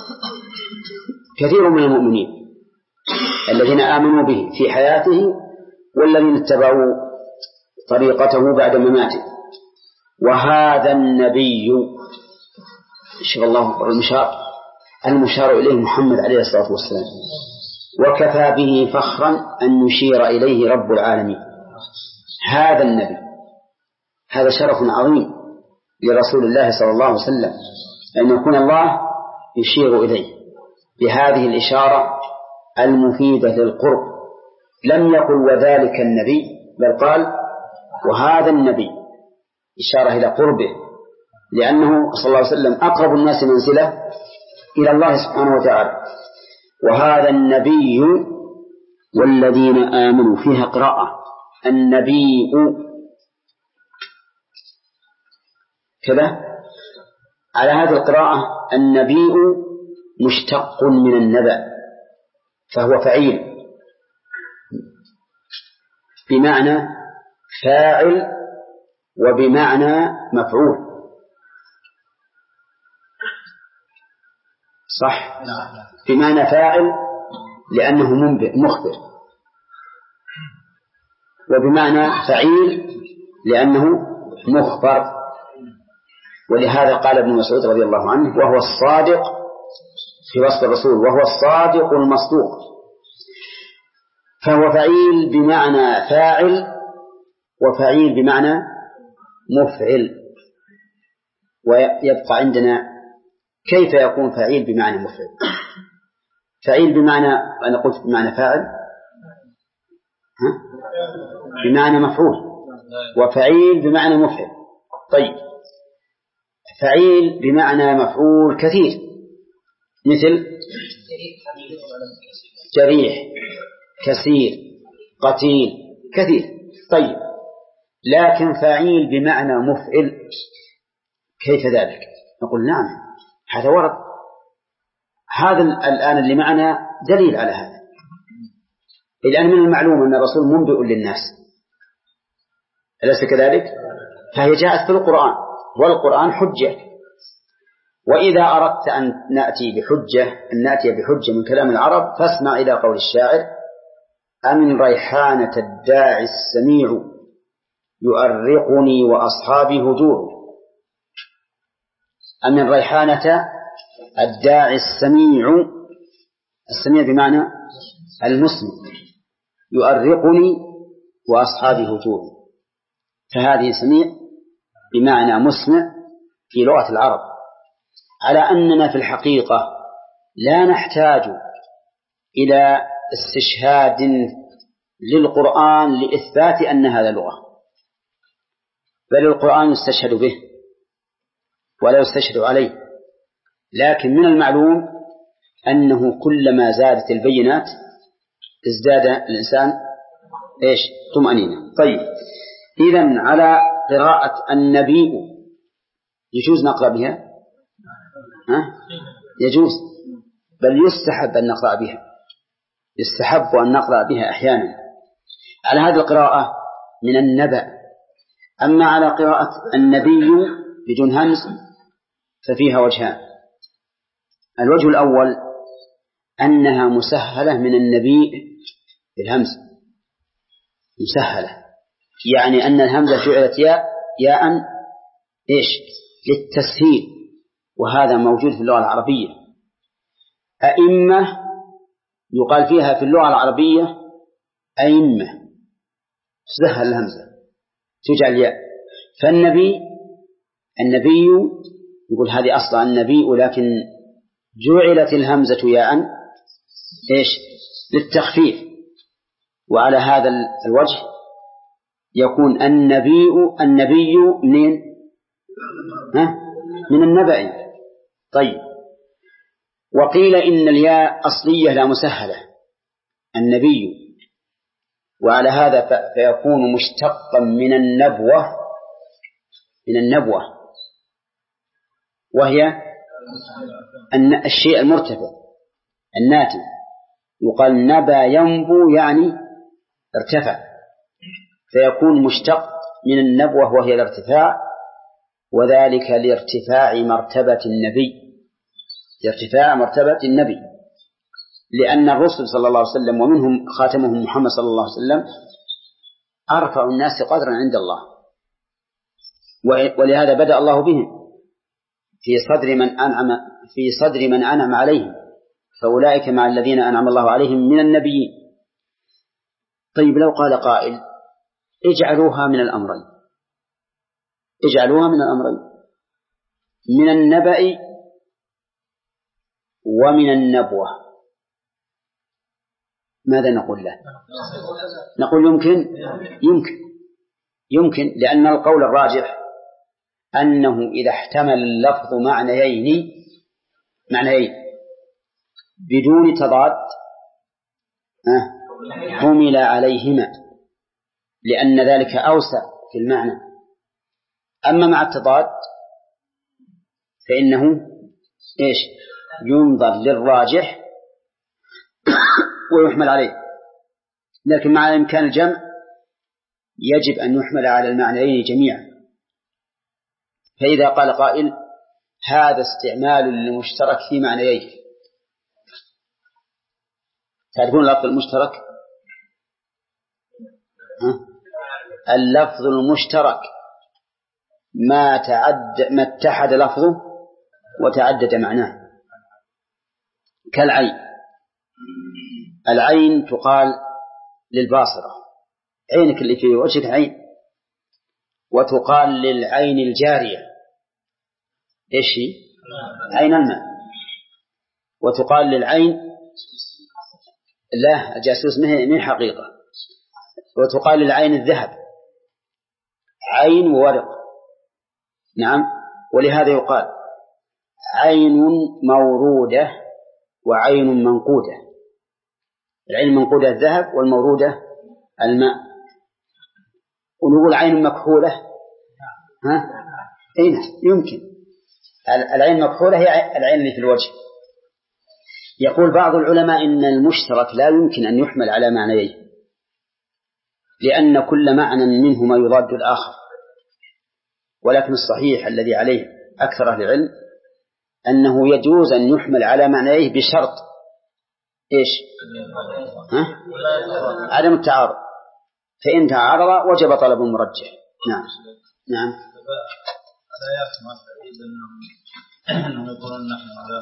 كثير من المؤمنين الذين آمنوا به في حياته والذين اتبعوا طريقته بعد مماته. وهذا النبي، شاء الله المشار المشار إليه محمد عليه الصلاة والسلام، وكفى به فخرا أن يشير إليه رب العالمين. هذا النبي، هذا شرف عظيم لرسول الله صلى الله عليه وسلم أن يكون الله يشير إليه بهذه الإشارة المفيدة للقرب. لم يقل وذلك النبي، بل قال وهذا النبي، إشارة إلى قربه لأنه صلى الله عليه وسلم أقرب الناس منزلة إلى الله سبحانه وتعالى. وهذا النبي والذين آمنوا فيها قراءة النبي كذا. على هذه القراءة النبي مشتق من النبأ، فهو فعيل بمعنى فاعل وبمعنى مفعول، صح؟ بمعنى فاعل لأنه منبئ مخبر، وبمعنى فعيل لأنه مخبر. ولهذا قال ابن مسعود رضي الله عنه وهو الصادق في وصف الرسول، وهو الصادق المصدوق. فهو فعيل بمعنى فاعل وفعيل بمعنى مفعل. ويبقى عندنا كيف يكون فعيل بمعنى مفعل؟ فعيل بمعنى، أنا قلت بمعنى فاعل، ها؟ بمعنى مفعول، وفعيل بمعنى مفعل. طيب فعيل بمعنى مفعول كثير، مثل جريح، كثير، قتيل، كثير. طيب لكن فعيل بمعنى مفعل كيف ذلك؟ نقول نعم هذا ورد. هذا الآن اللي معنا دليل على هذا، لأن من المعلوم أن الرسول منبئ للناس، أليس كذلك؟ فهي جاءت في القرآن، والقرآن حجة. وإذا أردت أن نأتي بحجة أن نأتي بحجة من كلام العرب فاسمع إلى قول الشاعر: أمن ريحانة الداعي السميع يؤرقني وأصحابي هجور. أمن ريحانة الداعي السميع، السميع بمعنى المسمع، يؤرقني وأصحابي هجور. فهذه سميع بمعنى مسمع في لغة العرب، على أننا في الحقيقة لا نحتاج إلى استشهاد للقرآن لإثبات أن هذا لغة، بل القرآن يستشهد به ولا يستشهد عليه. لكن من المعلوم أنه كلما زادت البينات ازداد الإنسان إيش؟ طمأنينة. طيب إذن على قراءة النبي يجوز نقرأ بها؟ ها؟ يجوز، بل يستحب أن نقرأ بها، يستحب أن نقرأ بها أحيانا على هذه القراءة من النبأ. أما على قراءة النبي بدون همز ففيها وجهان. الوجه الأول أنها مسهلة من النبي بالهمز، مسهلة يعني أن الهمزة جعلت ياء ياء إيش؟ للتسهيل، وهذا موجود في اللغة العربية. أئمة يقال فيها في اللغة العربية أئمة، تسهل الهمزة تجعل ياء. فالنبي النبي يقول هذه أصلا النبي، لكن جعلت الهمزة ياء إيش؟ للتخفيف. وعلى هذا الوجه يكون النبي النبي من ها؟ من النبأ. طيب وقيل إن الياء أصلية لا مسهلة النبي، وعلى هذا فيكون مشتقا من النبوة، من النبوة وهي الشيء المرتفع الناتج. يقال نبى ينبو يعني ارتفع، فيكون مشتق من النبوة وهي الارتفاع، وذلك لارتفاع مرتبة النبي، لارتفاع مرتبة النبي، لأن الرسل صلى الله عليه وسلم ومنهم خاتمهم محمد صلى الله عليه وسلم أرفع الناس قدرا عند الله، ولهذا بدأ الله بهم في صدر من أنعم في صدر من أنعم عليهم، فأولئك مع الذين أنعم الله عليهم من النبيين. طيب لو قال قائل اجعلوها من الأمرين، اجعلوها من الأمرين، من النبأ ومن النبوة، ماذا نقول له؟ نقول يمكن يمكن يمكن لأن القول الراجح أنه إذا احتمل اللفظ معنيين معنيين بدون تضاد حمل عليهما، لأن ذلك أوسع في المعنى. أما مع التضاد فإنه إيش؟ ينظر للراجح ويحمل عليه، لكن مع إمكان الجمع يجب أن يحمل على المعنيين جميعا. فإذا قال قائل هذا استعمال للمشترك في معنيين، تعرفون اللفظ المشترك؟ ها؟ اللفظ المشترك ما تعد ما اتحد لفظه وتعدد معناه، كالعين. العين تقال للباصرة، عينك اللي في وجهك عين، وتقال للعين الجارية إيش هي؟ عين الماء. وتقال للعين لا الجاسوس من حقيقة. وتقال للعين الذهب، عين وورق. نعم. ولهذا يقال عين مورودة وعين منقودة. العين المنقودة الذهب والمورودة الماء. ونقول عين مكحولة، ها؟ أين يمكن العين المكحولة هي العين اللي في الوجه. يقول بعض العلماء إن المشترك لا يمكن أن يحمل على معنيين، لأن كل معنى منهما يضاد الآخر. ولكن الصحيح الذي عليه أكثر أهل العلم أنه يجوز أن يحمل على معنيه بشرط إيش؟ ها؟ عدم التعارض، فإن تعارض وجب طلب مرجح. نعم نعم. الآيات ما تعيد أنهم أنهم يقولون نحن على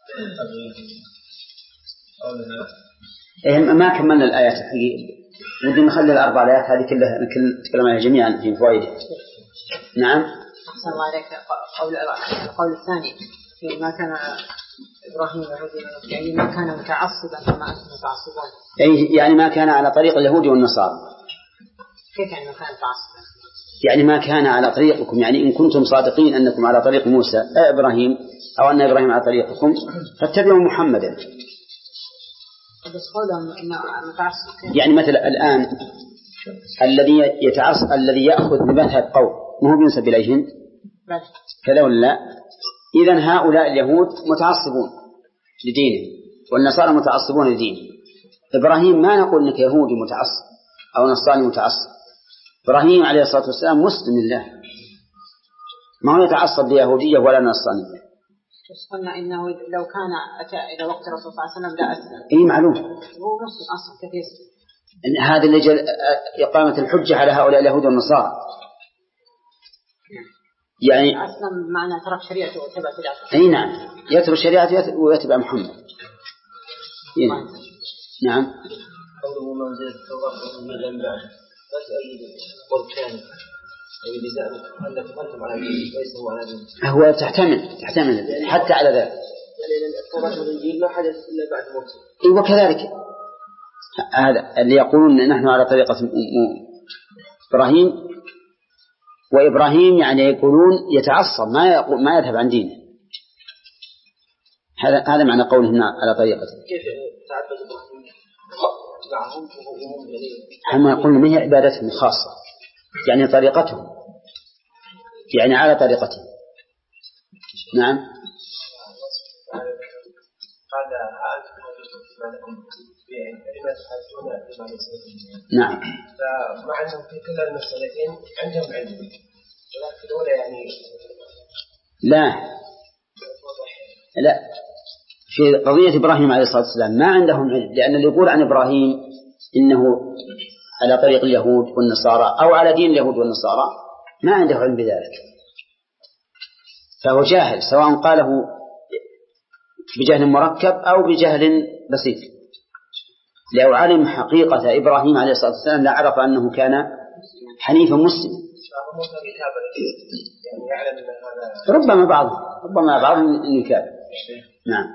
تغيير. ما كملنا الآيات الحقيقة، ودي نخلي الأربع آيات هذه كلها نتكلم عنها جميعا في فوائدها. نعم. أحسن الله عليك. قول القول الثاني في ما كان إبراهيم يهودي، يعني ما كان متعصبا كما أنتم متعصبون. أي يعني ما كان على طريق اليهود والنصارى. كيف يعني ما كان متعصبا؟ يعني ما كان على طريقكم، يعني إن كنتم صادقين أنكم على طريق موسى أه إبراهيم أو أن إبراهيم على طريقكم فاتبعوا محمدا. بس قولهم إنه متعصب. يعني مثل الآن الذي يتعصب الذي يأخذ بمذهب قوم ما هو ينسب إليهم كذا ولا لا؟ إذن هؤلاء اليهود متعصبون لدينهم والنصارى متعصبون لدينهم. إبراهيم ما نقول إنك يهودي متعصب أو نصراني متعصب. إبراهيم عليه الصلاة والسلام مسلم لله، ما هو يتعصب ليهودية ولا نصرانية. بس قلنا إنه لو كان أتى إلى وقت الرسول صلى الله عليه وسلم لا أسلم. إيه معلوم. هو مسلم أصلا كيف يسلم؟ إن هذا اللي جل إقامة الحجة على هؤلاء اليهود والنصارى. يعني أسلم معنى ترك شريعته واتبع شريعته. أي نعم، يترك شريعته ويتبع محمد. نعم. نعم. قوله منزل التوراة من الجنة فاسأل بركان أي بزعم أنكم أنتم على دين ليس هو على دين. هو تحتمل تحتمل حتى على ذلك. يعني التوراة والإنجيل ما حدث إلا بعد موسى. إيه وكذلك هذا اللي يقولون نحن على طريقة إبراهيم، وإبراهيم يعني يقولون يتعصب ما يقول ما يذهب عن دينه. هذا هذا معنى قولهم على طريقته. كيف تعبد إبراهيم معهم وهم هم يقولون ما هي عبادتهم الخاصة، يعني طريقتهم، يعني على طريقتهم. نعم. نعم. فمع أنهم في كل المسألتين عندهم علم، ولكن ولا يعني لا لا في قضية إبراهيم عليه الصلاة والسلام ما عندهم علم، لأن اللي يقول عن إبراهيم إنه على طريق اليهود والنصارى أو على دين اليهود والنصارى ما عنده علم بذلك، فهو جاهل سواء قاله بجهل مركب أو بجهل بسيط. لو علم حقيقة إبراهيم عليه الصلاة والسلام لعرف أنه كان حنيفا مسلما. ربما بعض ربما بعض من يكابر. نعم.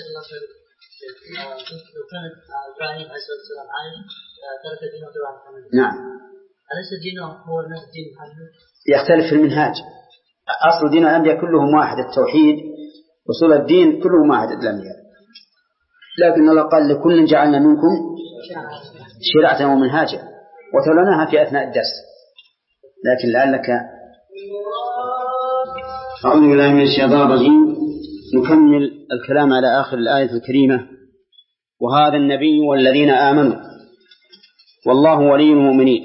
لو كان إبراهيم عليه الصلاة والسلام عالم ترك دينه وتبع محمد. نعم. أليس دينه هو نفس دين محمد؟ يختلف في المنهاج. أصل دين الأنبياء كلهم واحد التوحيد، وصول الدين كلهم واحد الأنبياء، لكن الله قال لكل جعلنا منكم شرعة ومنهاجا، وتلوناها في أثناء الدرس، لكن لعلك. أعوذ بالله من الشيطان الرجيم. نكمل الكلام على آخر الآية الكريمة: وهذا النبي والذين آمنوا والله ولي المؤمنين.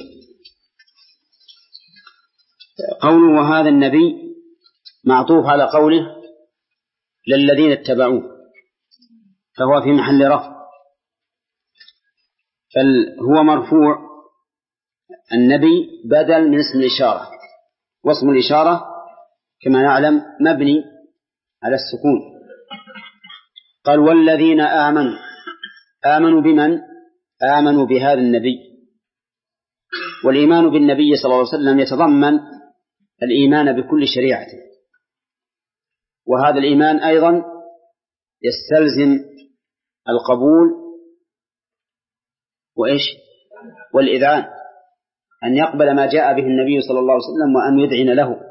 قوله وهذا النبي معطوف على قوله للذين اتبعوه، فهو في محل رفع، بل هو مرفوع. النبي بدل من اسم الإشارة، واسم الإشارة كما نعلم مبني على السكون. قال والذين آمنوا. آمنوا بمن؟ آمنوا بهذا النبي. والإيمان بالنبي صلى الله عليه وسلم يتضمن الإيمان بكل شريعته، وهذا الإيمان أيضا يستلزم القبول وإيش والإذعان، أن يقبل ما جاء به النبي صلى الله عليه وسلم وأن يذعن له.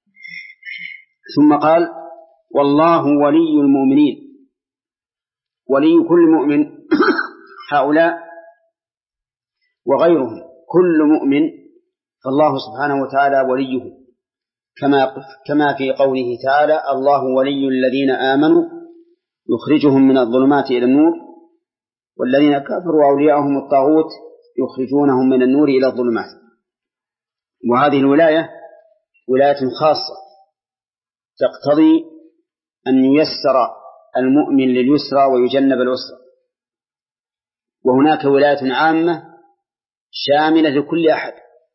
ثم قال والله ولي المؤمنين، ولي كل مؤمن هؤلاء وغيرهم، كل مؤمن فالله سبحانه وتعالى وليه، كما كما في قوله تعالى الله ولي الذين آمنوا يخرجهم من الظلمات إلى النور والذين كفروا أولياءهم الطاغوت يخرجونهم من النور إلى الظلمات. وهذه الولاية ولاية خاصة تقتضي أن ييسر المؤمن لليسرى ويجنب العسرى، وهناك ولاية عامة شاملة لكل أحد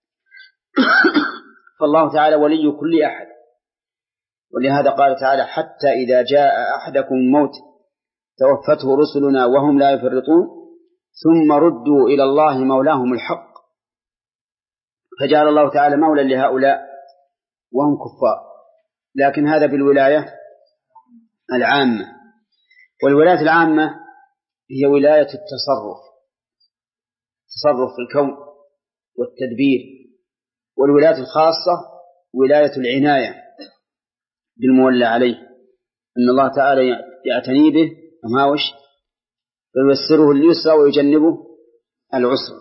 فالله تعالى ولي كل أحد. ولهذا قال تعالى حتى إذا جاء أحدكم الموت توفته رسلنا وهم لا يفرطون ثم ردوا إلى الله مولاهم الحق، فجعل الله تعالى مولا لهؤلاء وهم كفار. لكن هذا بالولاية العامة. والولاية العامة هي ولاية التصرف، تصرف في الكون والتدبير. والولاية الخاصة ولاية العناية بالمولى عليه، أن الله تعالى يعتني به وما وش وييسره اليسرى ويجنبه العسر.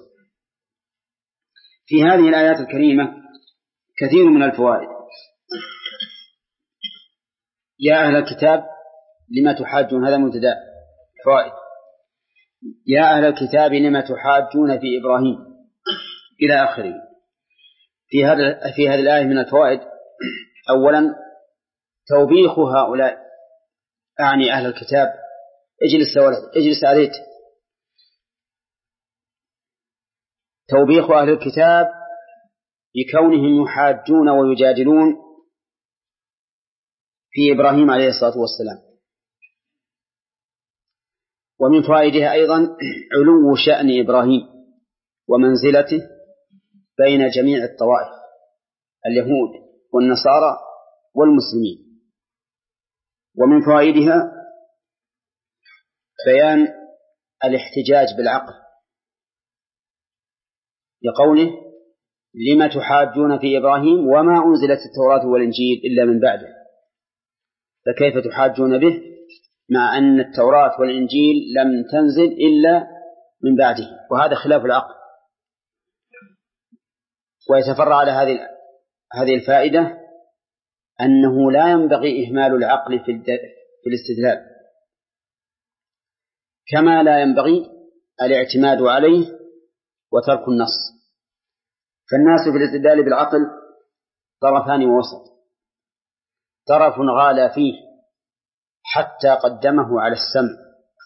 في هذه الآيات الكريمة كثير من الفوائد. يا أهل الكتاب لما تحاجون، هذا مبتدأ فوائد. يا أهل الكتاب لما تحاجون في إبراهيم إلى آخره. في هذا في هذه الآية من الفوائد: أولا توبيخ هؤلاء، أعني أهل الكتاب. اجلس ولد اجلس عليك. توبيخ أهل الكتاب بكونهم يحاجون ويجادلون في إبراهيم عليه الصلاة والسلام. ومن فوائدها أيضا علو شأن إبراهيم ومنزلته بين جميع الطوائف، اليهود والنصارى والمسلمين. ومن فوائدها بيان الاحتجاج بالعقل، لقوله لما تحاجون في إبراهيم وما أنزلت التوراة والإنجيل إلا من بعده، فكيف تحاجون به مع أن التوراة والإنجيل لم تنزل إلا من بعده؟ وهذا خلاف العقل. ويتفرع على هذه هذه الفائدة أنه لا ينبغي إهمال العقل في في الاستدلال، كما لا ينبغي الاعتماد عليه وترك النص. فالناس في الاستدلال بالعقل طرفان ووسط: طرف غالى فيه حتى قدمه على السمع،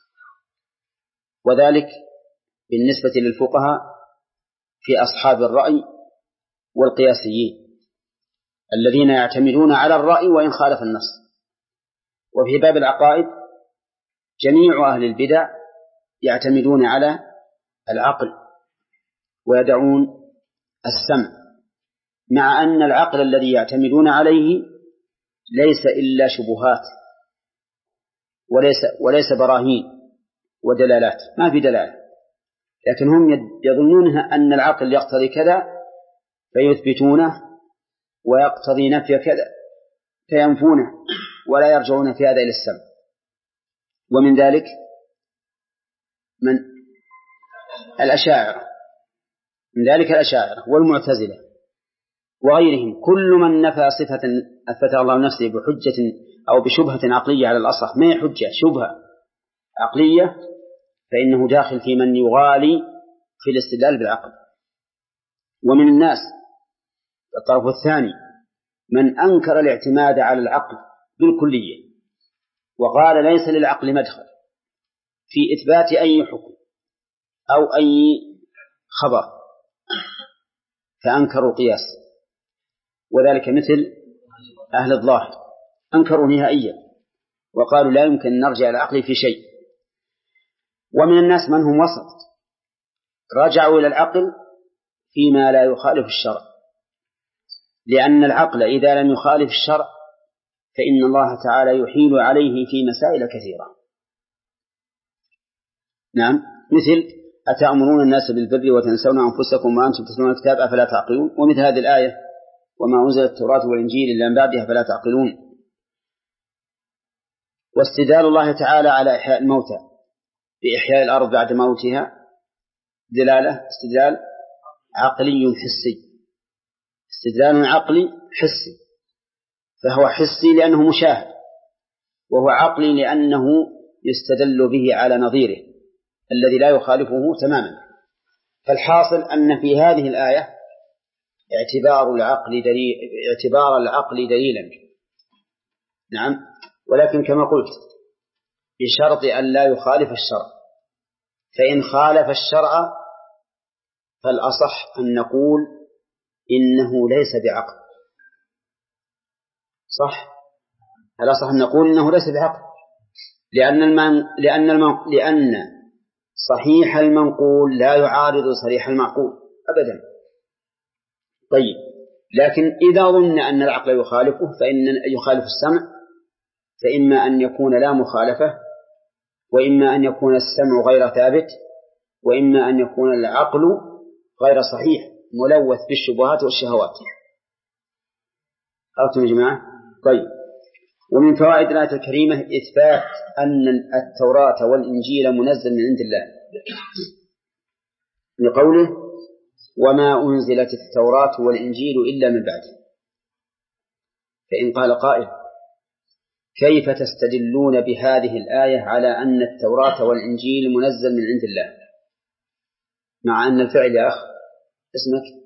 وذلك بالنسبة للفقهاء في أصحاب الرأي والقياسيين الذين يعتمدون على الرأي وإن خالف النص. وفي باب العقائد جميع أهل البدع يعتمدون على العقل ويدعون السمع، مع أن العقل الذي يعتمدون عليه ليس إلا شبهات وليس, وليس براهين ودلالات، ما في دلالة، لكن هم يظنون أن العقل يقتضي كذا فيثبتونه ويقتضي نفي كذا فينفونه ولا يرجعون في هذا إلى السمع. ومن ذلك من الأشاعرة من ذلك الأشاعرة والمعتزلة وغيرهم، كل من نفى صفة أثبتها الله نفسه بحجة أو بشبهة عقلية على الأصح، ما هي حجة، شبهة عقلية، فإنه داخل في من يغالي في الاستدلال بالعقل. ومن الناس الطرف الثاني من أنكر الاعتماد على العقل بالكلية وقال ليس للعقل مدخل في إثبات أي حكم أو أي خبر، فأنكروا قياس، وذلك مثل أهل الظاهر أنكروا نهائيا وقالوا لا يمكن أن نرجع العقل في شيء. ومن الناس من هم وسط رجعوا إلى العقل فيما لا يخالف الشرع، لأن العقل إذا لم يخالف الشرع فإن الله تعالى يحيل عليه في مسائل كثيرة. نعم، مثل أتأمرون الناس بالبر وتنسون أنفسكم وأنتم تتلون الكتاب أفلا تعقلون، ومثل هذه الآية وما أنزل التوراة والإنجيل إلا من بعدها فلا تعقلون. واستدلال الله تعالى على إحياء الموتى بإحياء الأرض بعد موتها دلالة استدلال عقلي حسي، استدلال عقلي حسي، فهو حسي لأنه مشاهد، وهو عقلي لأنه يستدل به على نظيره الذي لا يخالفه تماما. فالحاصل أن في هذه الآية اعتبار العقل دليل اعتبار العقل دليلا. نعم، ولكن كما قلت بشرط أن لا يخالف الشرع، فإن خالف الشرع فالأصح أن نقول إنه ليس بعقل. صح، الأصح أن نقول إنه ليس بعقل، لأن المن... لأن المن... لأن صحيح المنقول لا يعارض صريح المعقول أبدا. طيب، لكن إذا ظن أن العقل يخالفه فإن يخالف السمع، فإما أن يكون لا مخالفة، وإما أن يكون السمع غير ثابت، وإما أن يكون العقل غير صحيح ملوث بالشبهات والشهوات. أرتم يا جماعة؟ طيب، ومن فوائد الآية الكريمة إثبات أن التوراة والإنجيل منزل من عند الله لقوله وما أنزلت التوراة والإنجيل إلا من بعده. فإن قال قائل كيف تستدلون بهذه الآية على أن التوراة والإنجيل منزل من عند الله مع أن الفعل يا أخ اسمك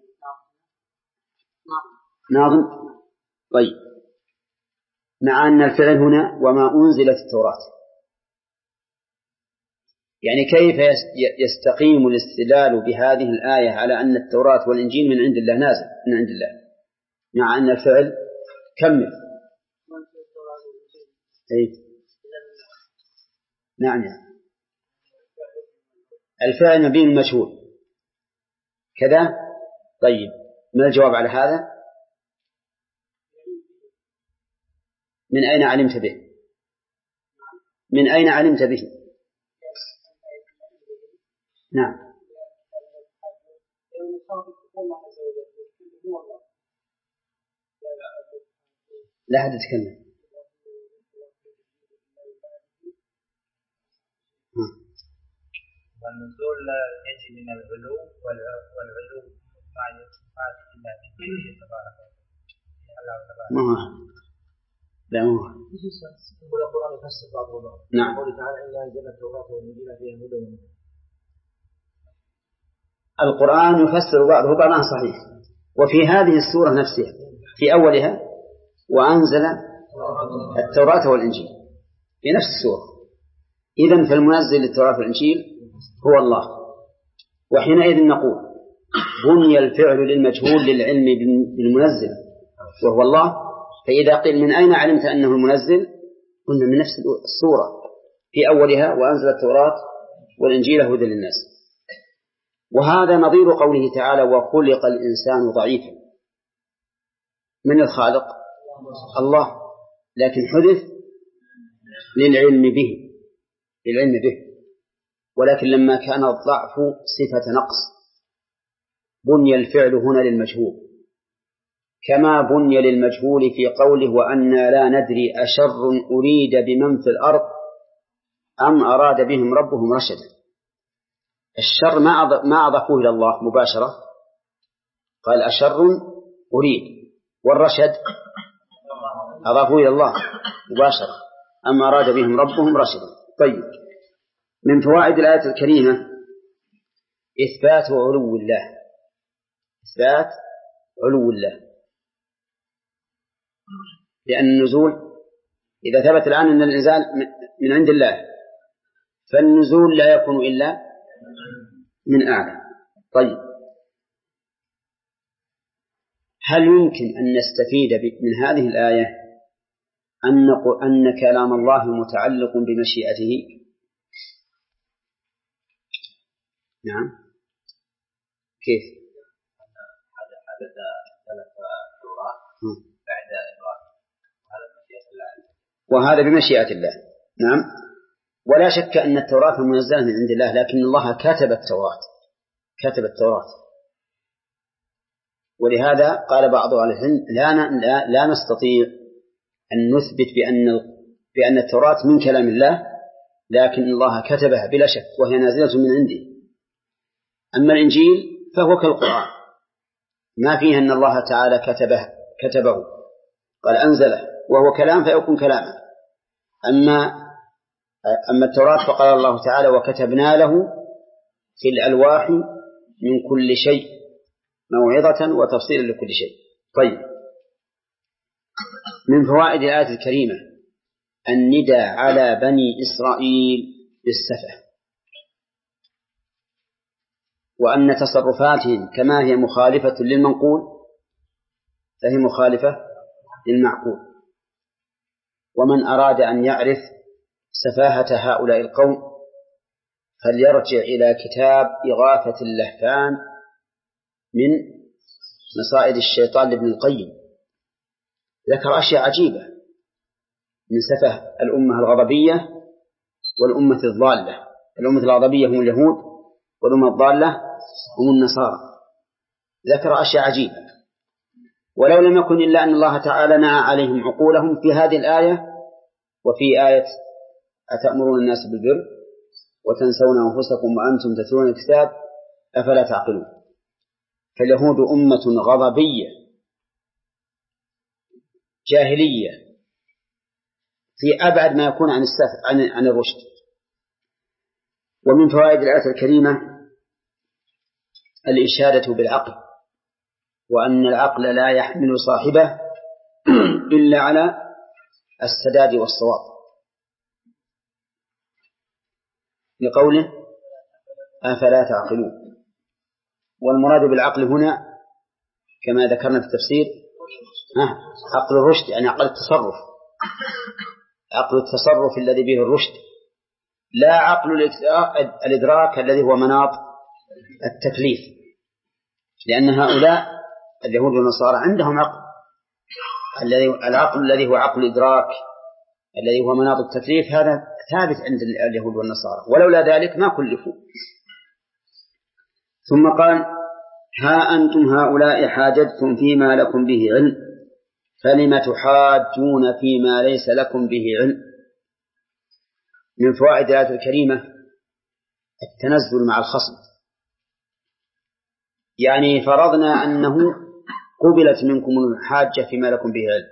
ناظم؟ طيب، مع أن الفعل هنا وما أنزلت التوراة، يعني كيف يستقيم الاستدلال بهذه الآية على أن التوراة والإنجيل من عند الله نازل من عند الله مع أن الفعل كمل؟ أي نعم، الفعل مبين المجهول كذا. طيب، ما الجواب على هذا؟ من أين علمت به؟ من أين علمت به؟ نعم، لا أحد يتكلم. والنزول يجي من العلو والعلو مع الصفات الله تبارك وتعالى. ما هو لا ما هو القرآن يفسر بعضه. نعم. قوله تعالى إنا أنزلنا التوراة والإنجيل فيها هدى ونور. القرآن يفسر بعضه بعضا صحيح، وفي هذه السورة نفسها في أولها وأنزل التوراة والإنجيل في نفس السورة. إذن فالمنزل للتوراة والإنجيل هو الله، وحينئذ نقول بني الفعل للمجهول للعلم بالمنزل وهو الله، فإذا قيل من أين علمت أنه المنزل؟ قلنا من نفس السورة في أولها وأنزل التوراة والإنجيل هدى للناس. وهذا نظير قوله تعالى وخلق الإنسان ضعيفا. من الخالق؟ الله، لكن حدث للعلم به للعلم به ولكن لما كان الضعف صفة نقص بني الفعل هنا للمجهول كما بني للمجهول في قوله وأنا لا ندري أشر أريد بمن في الأرض أم أراد بهم ربهم رشدا. الشر ما أضافوه إلى الله مباشرة، قال أشر أريد، والرشد أضافوه إلى الله مباشرة أم أراد بهم ربهم رشدا. طيب، من فوائد الآية الكريمة إثبات علو الله، إثبات علو الله، لأن النزول إذا ثبت الآن أن الإنزال من عند الله فالنزول لا يكون إلا من أعلى. طيب، هل يمكن أن نستفيد من هذه الآية أن أن كلام الله متعلق بمشيئته؟ نعم، كيف؟ هذا حدث ثلاث سورات بعد إبراهيم، وهذا بمشيئة الله، وهذا بمشيئة الله. نعم، ولا شك أن التوراة منزلة من عند الله، لكن الله كتب التوراة كتب التوراة ولهذا قال بعض أهل العلم لا, لا, لا نستطيع أن نثبت بأن, بأن التوراة من كلام الله، لكن الله كتبها بلا شك وهي نازلة من عنده. أما الإنجيل فهو كالقرآن، ما فيه أن الله تعالى كتبه كتبه قال أنزله وهو كلام فيكون كلاما. أما أما التوراة فقال الله تعالى وكتبنا له في الألواح من كل شيء موعظة وتفصيلا لكل شيء. طيب، من فوائد الآية الكريمة الندى على بني إسرائيل بالسفة، وأن تصرفاتهم كما هي مخالفة للمنقول فهي مخالفة للمعقول. ومن أراد أن يعرف سفاهة هؤلاء القوم فليرجع إلى كتاب إغاثة اللهفان من مصائد الشيطان لابن القيم، ذكر أشياء عجيبة من سفه الأمة الغضبية والأمة الضالة. الأمة الغضبية هم اليهود، والأمة الضالة هم النصارى. ذكر أشياء عجيبة، ولو لم يكن إلا أن الله تعالى نهى عليهم عقولهم في هذه الآية وفي آية أتأمرون الناس بالبر وتنسون أنفسكم وأنتم تتلون الكتاب أفلا تعقلون. فاليهود أمة غضبية جاهلية في أبعد ما يكون عن السفه عن عن الرشد. ومن فوائد الآية الكريمة الإشادة بالعقل، وأن العقل لا يحمل صاحبه إلا على السداد والصواب، لقوله أفلا تعقلون. والمراد بالعقل هنا كما ذكرنا في التفسير عقل الرشد، يعني عقل التصرف، عقل التصرف الذي به الرشد، لا عقل الإدراك الذي هو مناط التكليف، لأن هؤلاء اليهود والنصارى عندهم عقل، العقل الذي هو عقل الإدراك الذي هو مناط التكليف هذا ثابت عند اليهود والنصارى، ولولا ذلك ما كلفوا. ثم قال ها أنتم هؤلاء حاججتم فيما لكم به علم فلم تحاجون فيما ليس لكم به علم. من فوائد الآية الكريمة التنزل مع الخصم، يعني فرضنا أنه قبلت منكم الحاجة فيما لكم به علم،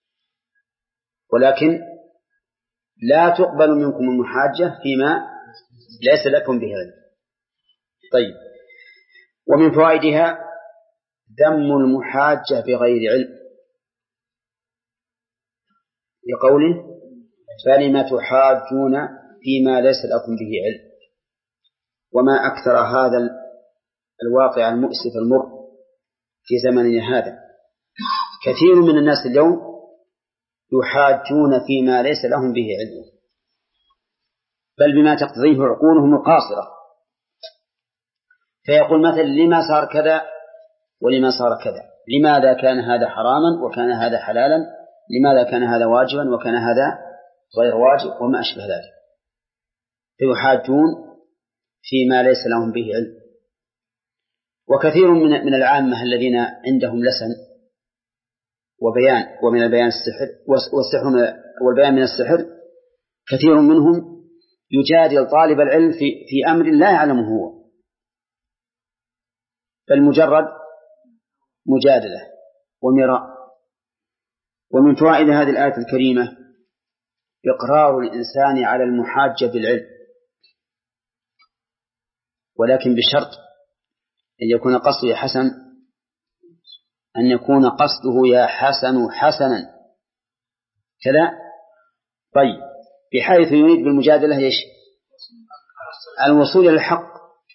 ولكن لا تقبل منكم المحاجة فيما ليس لكم به علم. طيب، ومن فوائدها ذم المحاجة بغير علم، لقوله فلم تحاجون فيما ليس لكم به علم. وما أكثر هذا الواقع المؤسف المر في زمننا هذا، كثير من الناس اليوم يحاجون فيما ليس لهم به علم، بل بما تقتضيه عقولهم القاصرة، فيقول مثلا لما صار كذا ولما صار كذا، لماذا كان هذا حراما وكان هذا حلالا، لماذا كان هذا واجبا وكان هذا غير واجب، وما أشبه ذلك. فيحاجون فيما ليس لهم به علم. وكثير من من العامة الذين عندهم لسن وبيان ومن البيان السحر والسحر والبيان من السحر كثير منهم يجادل طالب العلم في في أمر لا يعلمه هو، بل مجرد مجادلة ومراء. ومن فوائد هذه الآية الكريمة إقرار الإنسان على المحاجة بالعلم، ولكن بشرط أن يكون قصده حسن، أن يكون قصده يا حسن حسنا كذا. طيب، بحيث يريد بالمجادلة إيش؟ الوصول إلى الحق،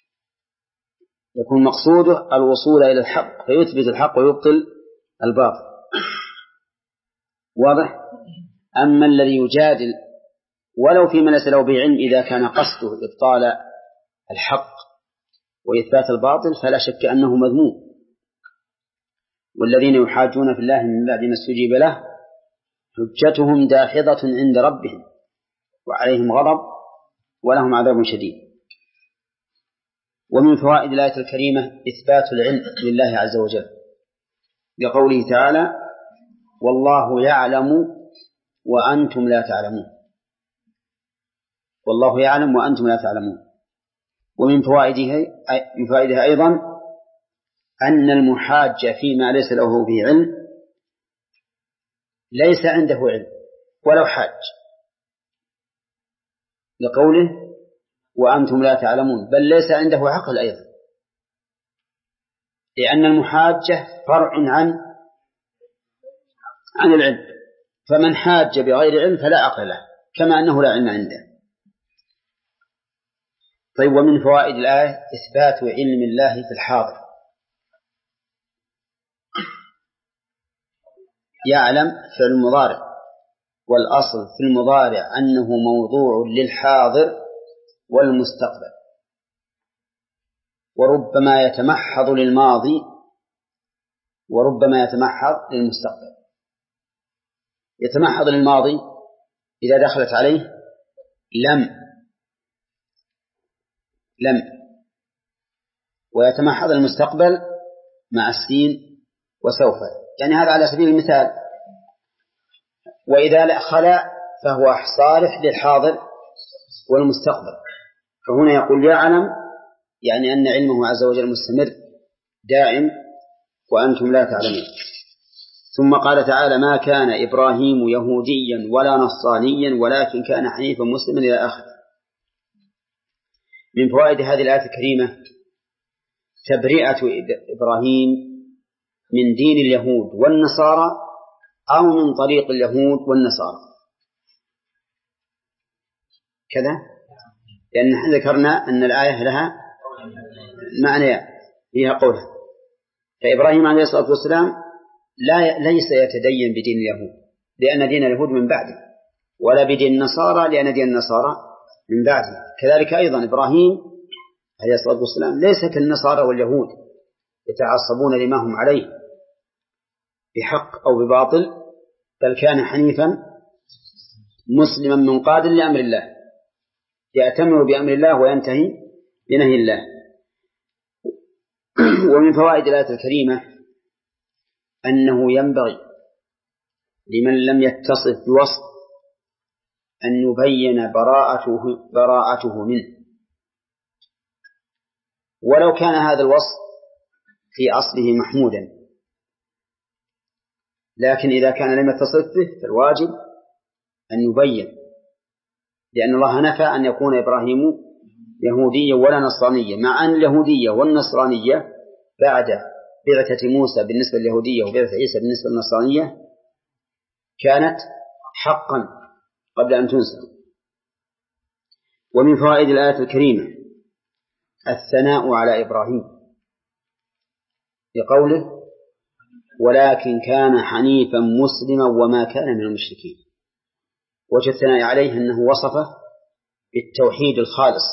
يكون مقصوده الوصول إلى الحق فيثبت الحق ويبطل الباطل. واضح؟ أما الذي يجادل ولو فيما ليس له بعلم إذا كان قصده إبطال الحق وإثبات الباطل فلا شك أنه مذموم. والذين يحاجون في الله من بعد ما استجيب له حجتهم داحضة عند ربهم وعليهم غضب ولهم عذاب شديد. ومن فوائد الآية الكريمة إثبات العلم لله عز وجل لقوله تعالى والله يعلم وأنتم لا تعلمون، والله يعلم وأنتم لا تعلمون. ومن فوائدها من فوائدها أيضا أن المحاج فيما ليس له به علم ليس عنده علم ولو حاج، لقوله وأنتم لا تعلمون، بل ليس عنده عقل أيضا، لأن المحاجة فرع عن عن العلم، فمن حاج بغير علم فلا عقل له كما أنه لا علم عنده. طيب، ومن فوائد الآية إثبات علم الله في الحاضر. يعلم فعل المضارع، والأصل في المضارع أنه موضوع للحاضر والمستقبل، وربما يتمحض للماضي وربما يتمحض للمستقبل. يتمحض للماضي إذا دخلت عليه لم لم ويتمحض المستقبل مع السين وسوف، يعني هذا على سبيل المثال. وإذا خلا فهو صالح للحاضر والمستقبل. فهنا يقول يعلم يعني أن علمه عز وجل مستمر دائم وأنتم لا تعلمون. ثم قال تعالى ما كان إبراهيم يهوديا ولا نصرانيا ولكن كان حنيفا مسلما إلى آخر. من فوائد هذه الآية الكريمة تبرئة إبراهيم من دين اليهود والنصارى أو من طريق اليهود والنصارى كذا، لأن نحن ذكرنا أن الآية لها معنى فيها قولها. فإبراهيم عليه الصلاة والسلام لا ليس يتدين بدين اليهود لأن دين اليهود من بعده، ولا بدين النصارى لأن دين النصارى من بعده. كذلك أيضا إبراهيم عليه الصلاة والسلام ليس كالنصارى واليهود يتعصبون لما هم عليه بحق أو بباطل، بل كان حنيفا مسلما منقادا لأمر الله، يأتمر بأمر الله وينتهي بنهي الله. ومن فوائد الآية الكريمة أنه ينبغي لمن لم يتصف بوصف أن يبين براءته, براءته منه، ولو كان هذا الوصف في أصله محمودا، لكن إذا كان لم يتصف به فالواجب أن يبين، لأن الله نفى أن يكون إبراهيم يهوديا ولا نصرانيا، مع أن اليهودية والنصرانية بعد بعثة موسى بالنسبة لليهودية وبعثة عيسى بالنسبة للنصرانية كانت حقا قبل أن تنسى. ومن فوائد الآية الكريمة الثناء على إبراهيم بقوله ولكن كان حنيفا مسلما وما كان من المشركين. وجه الثناء عليه أنه وصفه بالتوحيد الخالص،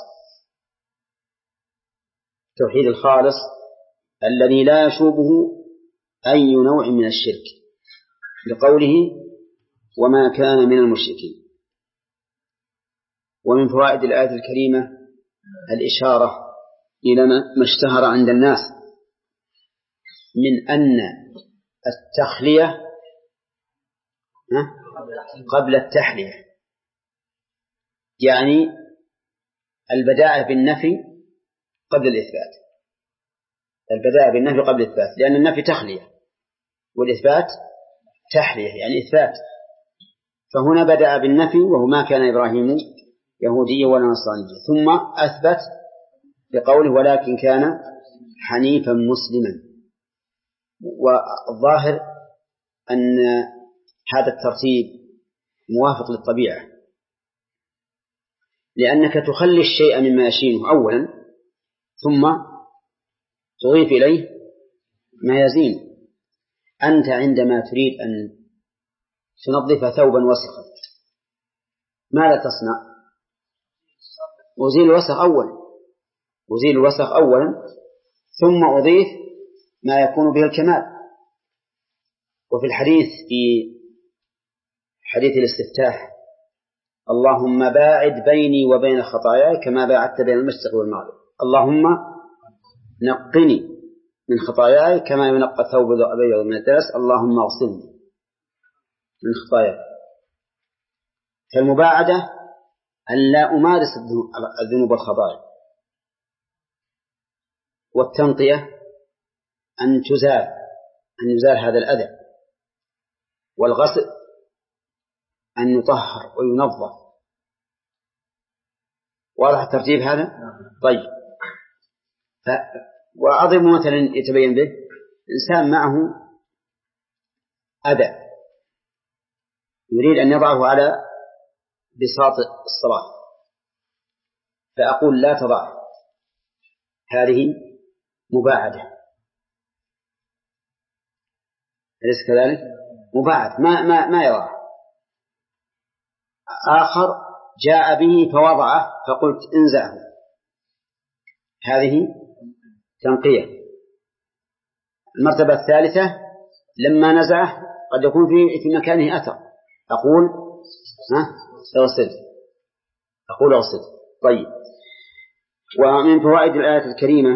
التوحيد الخالص الذي لا يشوبه أي نوع من الشرك، لقوله وما كان من المشركين. ومن فوائد الآية الكريمة الإشارة إلى ما اشتهر عند الناس من أن التخلية قبل التحلية، يعني البداءة بالنفي قبل الإثبات، البداءة بالنفي قبل الإثبات، لأن النفي تخلية والإثبات تحلية يعني إثبات. فهنا بدأ بالنفي وهو ما كان إبراهيم يهوديا ولا نصرانيا، ثم أثبت بقوله ولكن كان حنيفا مسلما. والظاهر أن هذا الترتيب موافق للطبيعة، لأنك تخلي الشيء مما يشينه أولا ثم تضيف إليه ما يزين. أنت عندما تريد أن تنظف ثوبا وسخا ماذا تصنع؟ أزيل الوسخ أولا أزيل الوسخ أولا ثم أضيف ما يكون به الكمال. وفي الحديث في حديث الاستفتاح اللهم باعد بيني وبين خطاياي كما باعدت بين المشرق والمغرب، اللهم نقني من خطاياي كما ينقى الثوب الأبيض من الدنس، اللهم اغسلني من خطاياي. فالمباعدة أن لا أمارس الذنوب والخطايا، والتنقية أن تزال أن يزال هذا الأذى، والغسل أن يطهر وينظف. واضح الترتيب هذا؟ طيب. ف... وأضرب مثلا يتبين به إنسان معه أذى يريد أن يضعه على بساط الصلاة، فأقول لا تضع، هذه مباعدة، أليس كذلك؟ مباعد ما ما ما يضع. آخر جاء به فوضعه فقلت انزعه، هذه تنقية. المرتبة الثالثة لما نزعه قد يكون في في مكانه أثر، أقول ها اغسل، أقول اغسل. طيب. ومن فوائد الآية الكريمة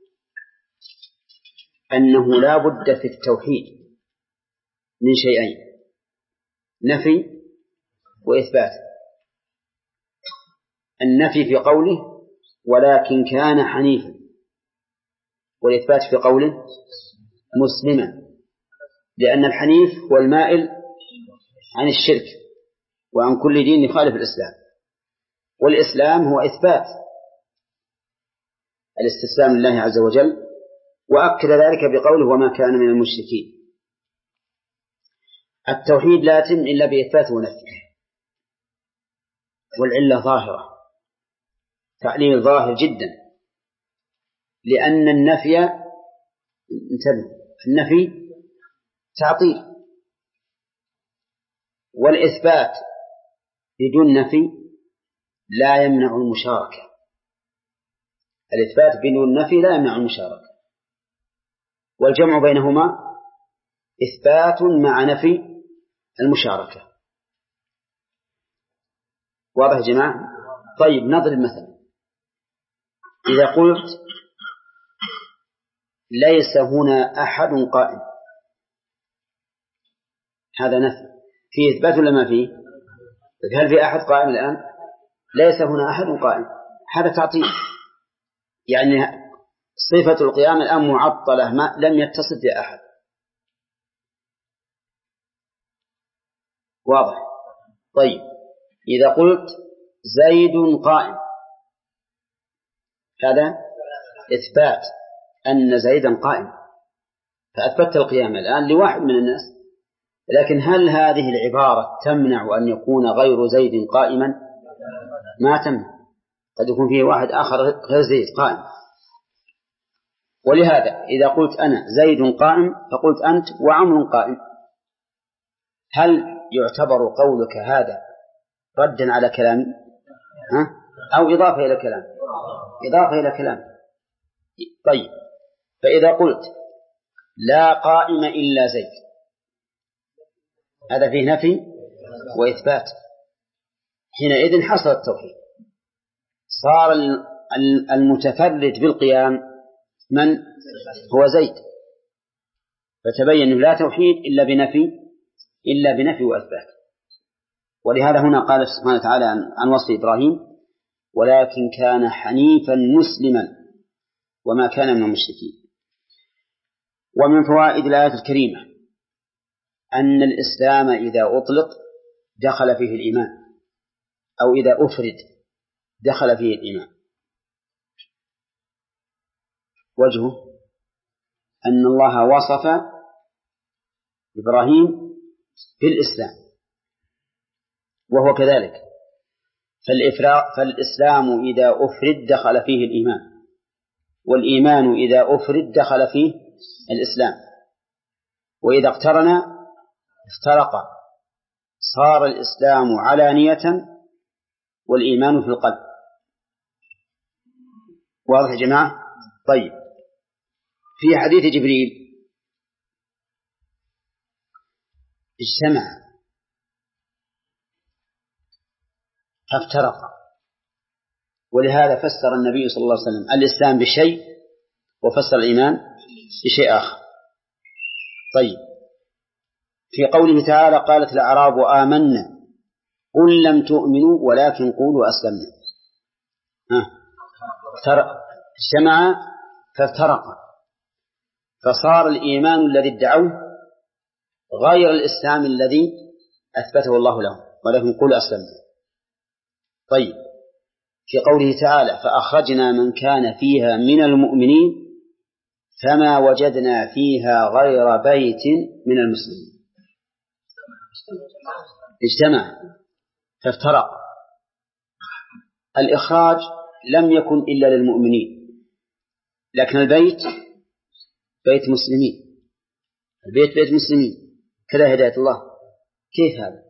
أنه لا بد في التوحيد من شيئين: نفي وإثبات. النفي في قوله ولكن كان حنيفا، والإثبات في قوله مسلما، لأن الحنيف هو المائل عن الشرك وعن كل دين يخالف الإسلام، والإسلام هو إثبات الاستسلام لله عز وجل، وأكد ذلك بقوله وما كان من المشركين. التوحيد لا يتم إلا بإثبات ونفي، والعلة ظاهرة، تعليل ظاهر جدا، لأن النفي انتبه النفي تعطيل، والإثبات بدون نفي لا يمنع المشاركة. الإثبات بدون نفي لا يمنع المشاركة، والجمع بينهما إثبات مع نفي المشاركة. واضح يا جماعة؟ طيب نضرب مثلا، إذا قلت ليس هنا أحد قائم، هذا نفي، فيه إثبات ولا ما فيه؟ هل في أحد قائم الآن؟ ليس هنا أحد قائم، هذا تعطيل، يعني صفة القيام الآن معطلة، ما لم يتصل بأحد. واضح؟ طيب إذا قلت زيد قائم، هذا إثبات أن زيدا قائم، فأثبت القيام الآن لواحد من الناس، لكن هل هذه العبارة تمنع أن يكون غير زيد قائما؟ ما تمنع، قد يكون فيه واحد آخر غير زيد قائم. ولهذا إذا قلت أنا زيد قائم فقلت أنت وعمر قائم، هل يعتبر قولك هذا ردا على كلامي ها؟ أو إضافة إلى كلام؟ إضافة إلى كلام. طيب فإذا قلت لا قائم إلا زيد، هذا فيه نفي وإثبات، حينئذ حصل التوحيد، صار المتفرد بالقيام من هو زيد، فتبين لا توحيد إلا بنفي إلا بنفي وإثبات. ولهذا هنا قال سبحانه وتعالى عن وصف إبراهيم: ولكن كان حنيفا مسلما وما كان من المشركين. ومن فوائد الآية الكريمة أن الإسلام إذا أطلق دخل فيه الإيمان، أو إذا أفرد دخل فيه الإيمان. وجهه أن الله وصف إبراهيم بالإسلام وهو كذلك، فالإسلام إذا أفرد دخل فيه الإيمان، والإيمان إذا أفرد دخل فيه الإسلام، وإذا اقترن افترق، صار الإسلام علانية والإيمان في القلب. واضح يا جماعة؟ طيب، في حديث جبريل اجتمع فافترق، ولهذا فسر النبي صلى الله عليه وسلم الإسلام بشيء وفسر الإيمان بشيء آخر. طيب، في قوله تعالى: قالت الأعراب آمنا قل لم تؤمنوا ولكن قولوا أسلمنا. اجتمع فافترق، فصار الإيمان الذي ادعوه غير الإسلام الذي أثبته الله لهم، ولكن قولوا أسلمنا. طيب، في قوله تعالى: فأخرجنا من كان فيها من المؤمنين فما وجدنا فيها غير بيت من المسلمين. اجتمع فافترق. الإخراج لم يكن إلا للمؤمنين، لكن البيت بيت مسلمين، البيت بيت مسلمين، كذا هداية الله. كيف هذا؟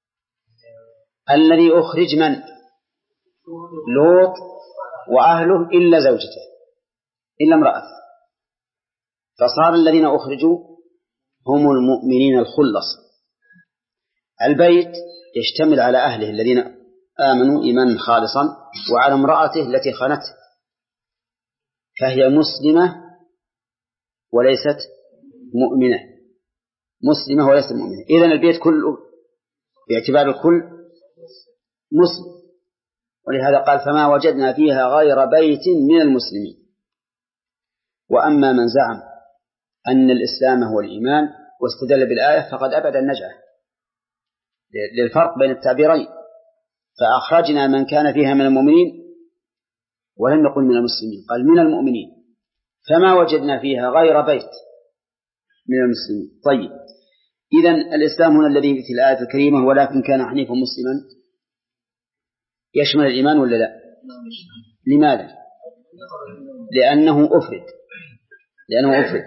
الذي أخرج من؟ لوط وأهله إلا زوجته، إلا امرأة، فصار الذين أخرجوا هم المؤمنين الخلص. البيت يشتمل على أهله الذين آمنوا إيمانا خالصا، وعلى امرأته التي خانته، فهي مسلمة وليست مؤمنة، مسلمة وليست مؤمنة. إذن البيت كله باعتبار الكل مسلم، ولهذا قال: فما وجدنا فيها غير بيت من المسلمين. وأما من زعم أن الإسلام هو الإيمان واستدل بالآية فقد أبعد النجعة للفرق بين التعبيرين، فأخرجنا من كان فيها من المؤمنين ولم يقل من المسلمين، قال من المؤمنين، فما وجدنا فيها غير بيت من المسلمين. طيب، إذن الإسلام هنا الذي في الآية الكريمة ولكن كان حنيفا مسلما يشمل الإيمان ولا لا؟ لماذا؟ لأنه أفرد لأنه أفرد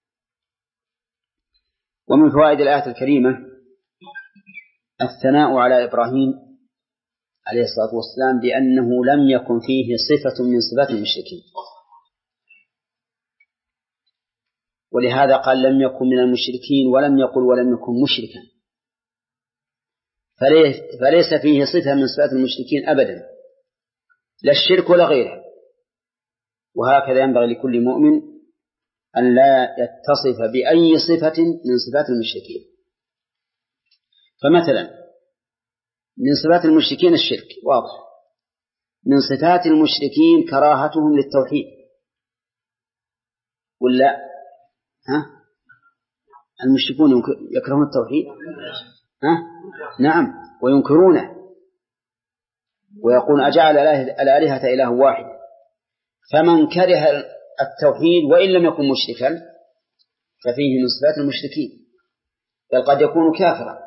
ومن فوائد الآية الكريمة الثناء على إبراهيم عليه الصلاة والسلام بأنه لم يكن فيه صفة من صفات المشركين، ولهذا قال لم يكن من المشركين، ولم يقل ولم يكن مشركا، فليس فيه صفة من صفات المشركين أبدا، لا الشرك ولا غيره. وهكذا ينبغي لكل مؤمن أن لا يتصف بأي صفة من صفات المشركين. فمثلا من صفات المشركين الشرك واضح، من صفات المشركين كراهتهم للتوحيد ولا ها؟ المشركون يكرهون التوحيد ها؟ نعم، وينكرونه ويقول أجعل الآلهة إله واحد. فمن كره التوحيد وإن لم يكن مشركا ففيه من صفات المشركين، بل قد يكون كافرا.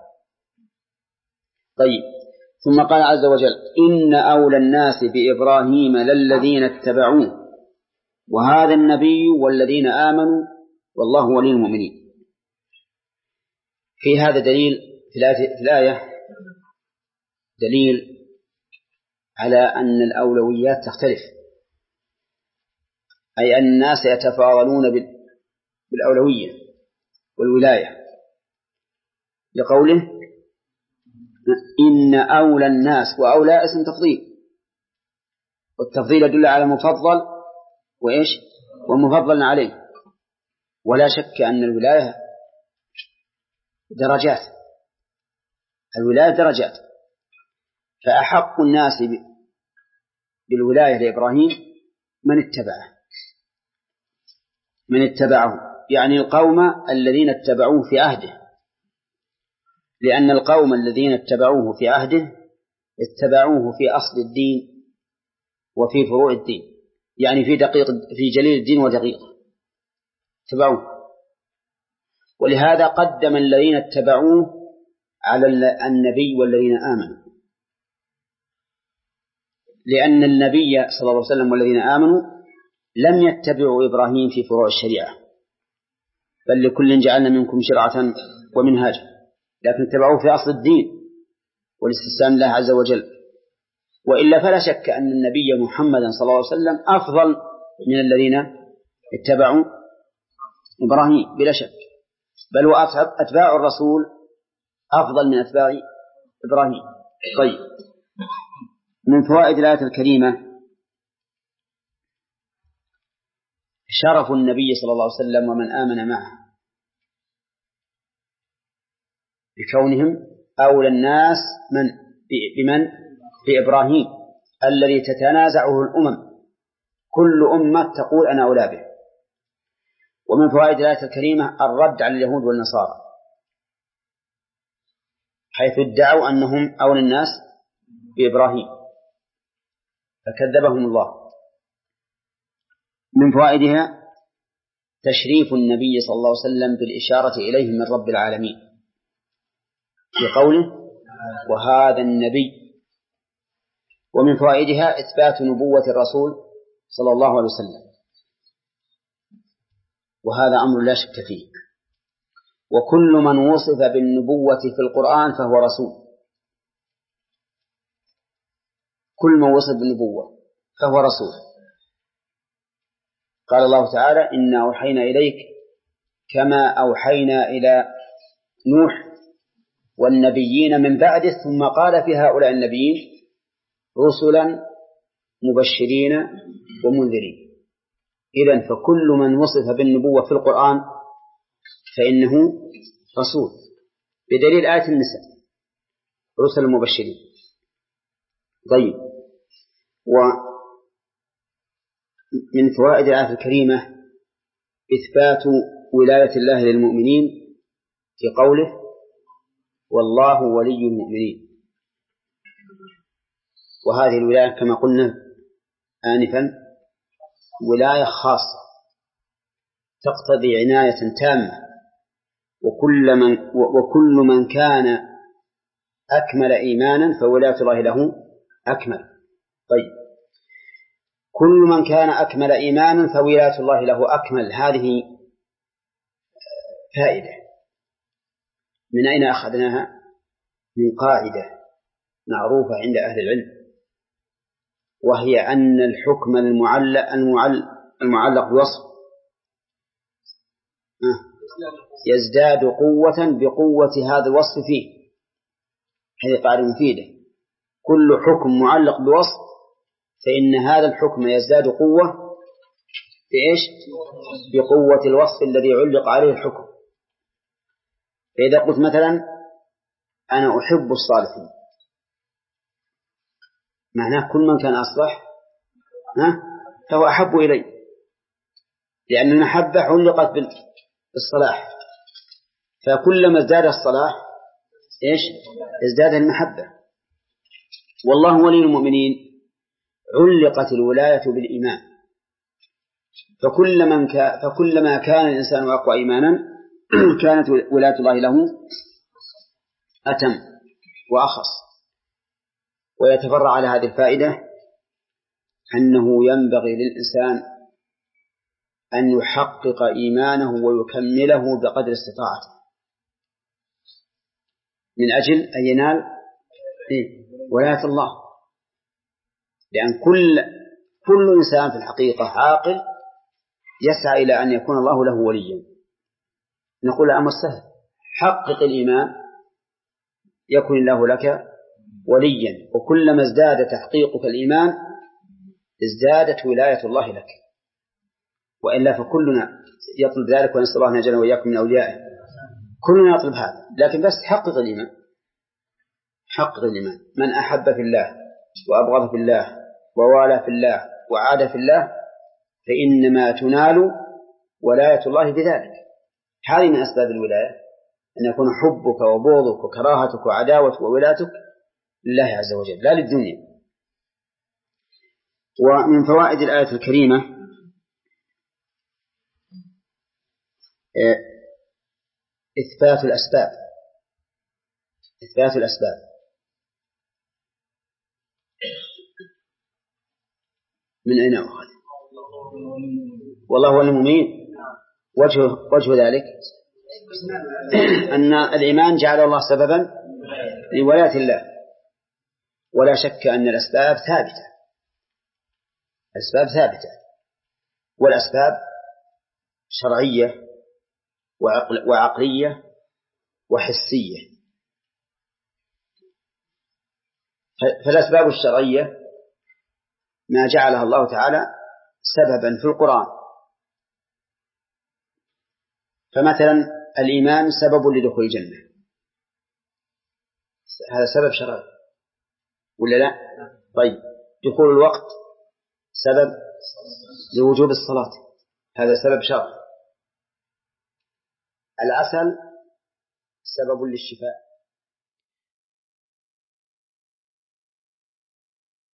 طيب، ثم قال عز وجل: إن أولى الناس بإبراهيم للذين اتبعوه وهذا النبي والذين آمنوا والله ولي المؤمنين. في هذا دليل في الآية دليل على أن الأولويات تختلف، أي أن الناس يتفاضلون بالأولوية والولاية، لقوله إن أولى الناس، وأولى اسم تفضيل، والتفضيل يدل على مفضل وإيش ومفضل عليه. ولا شك أن الولاية درجات، الولاية درجات، فأحق الناس بالولاية لإبراهيم من اتبعه من اتبعه يعني القوم الذين اتبعوه في عهده، لأن القوم الذين اتبعوه في عهده اتبعوه في أصل الدين وفي فروع الدين، يعني في دقيق في جليل الدين ودقيقه اتبعوه. ولهذا قدم الذين اتبعوه على النبي والذين آمنوا، لأن النبي صلى الله عليه وسلم والذين آمنوا لم يتبعوا إبراهيم في فروع الشريعة، بل لكل جعلنا منكم شرعة ومنهاجا، لكن اتبعوه في أصل الدين والاستسلام لله عز وجل. وإلا فلا شك أن النبي محمدا صلى الله عليه وسلم أفضل من الذين اتبعوا إبراهيم بلا شك، بل وأتباع الرسول أفضل من أتباع إبراهيم. طيب، من فوائد الآية الكريمة شرف النبي صلى الله عليه وسلم ومن آمن معه بكونهم أولى الناس من بمن بإبراهيم الذي تتنازعه الأمم، كل أمة تقول أنا أولى به. ومن فوائد الآية الكريمة الرد على اليهود والنصارى حيث ادعوا أنهم أولى الناس بإبراهيم فكذبهم الله. من فوائدها تشريف النبي صلى الله عليه وسلم بالإشارة إليه من رب العالمين في قوله وهذا النبي. ومن فوائدها إثبات نبوة الرسول صلى الله عليه وسلم، وهذا أمر لا شك فيه، وكل من وصف بالنبوة في القرآن فهو رسول، كل من وصف بالنبوة فهو رسول. قال الله تعالى إنا أوحينا إليك كما أوحينا إلى نوح والنبيين من بعده، ثم قال في هؤلاء النبيين رسلا مبشرين ومنذرين. إذن فكل من وصف بالنبوة في القرآن فإنه رسول، بدليل آية النساء رسل مبشرين. طيب، ومن فوائد الآية الكريمة إثبات ولاية الله للمؤمنين في قوله والله ولي المؤمنين، وهذه الولاية كما قلنا آنفا ولاية خاصة تقتضي عناية تامة، وكل من, وكل من كان أكمل إيمانا فولاية الله له أكمل. طيب، كل من كان أكمل إيمانا فولاية الله له أكمل، هذه فائدة من أين أخذناها؟ من قاعدة معروفة عند أهل العلم، وهي أن الحكم المعلق, المعلق, المعلق بوصف يزداد قوة بقوة هذا الوصف فيه. هذه قاعدة مفيدة، كل حكم معلق بوصف فإن هذا الحكم يزداد قوة بإيش؟ بقوة الوصف الذي علق عليه الحكم. فإذا قلت مثلا أنا أحب الصالحين، معناه كل من كان أصلح فهو أحب إلي، لأن المحبة علقت بالصلاح، فكلما ازداد الصلاح إيش؟ ازداد المحبة. والله ولي المؤمنين علقت الولاية بالإيمان، فكلما كان فكلما كان الإنسان أقوى إيمانا كانت ولاية الله له أتم وأخص. ويتفرع على هذه الفائدة أنه ينبغي للإنسان أن يحقق إيمانه ويكمله بقدر استطاعته من أجل أن ينال ولاية الله، لأن كل كل إنسان في الحقيقة عاقل يسعى إلى أن يكون الله له وليا. نقول أمر سهل، حقق الإيمان يكون الله لك وليا، وكلما ازداد تحقيقك الإيمان ازدادت ولاية الله لك، وإلا فكلنا يطلب ذلك، ونسأل الله أن يجعلنا وإياكم من أوليائه. كلنا يطلب هذا، لكن بس حقق الإيمان. حقق الإيمان. من أحب في الله وأبغض في الله ووالى في الله وعاد في الله فإنما تنال ولاية الله بذلك. هذه من أسباب الولاية، أن يكون حبك وبغضك وكراهتك وعداوتك وولايتك لله عز وجل لا للدنيا. ومن فوائد الآية الكريمة إثبات الأسباب إثبات الأسباب من أين أخذ؟ والله هو المميت. وجه, وجه ذلك أن الإيمان جعل الله سببا لولاية الله، ولا شك أن الأسباب ثابتة الأسباب ثابتة والأسباب شرعية وعقل وعقلية وحسية. فالأسباب الشرعية ما جعلها الله تعالى سببا في القرآن، فمثلا الإيمان سبب لدخول الجنة، هذا سبب شرعي ولا لا؟ طيب دخول الوقت سبب لوجوب الصلاة، هذا سبب شرعي. العسل سبب للشفاء،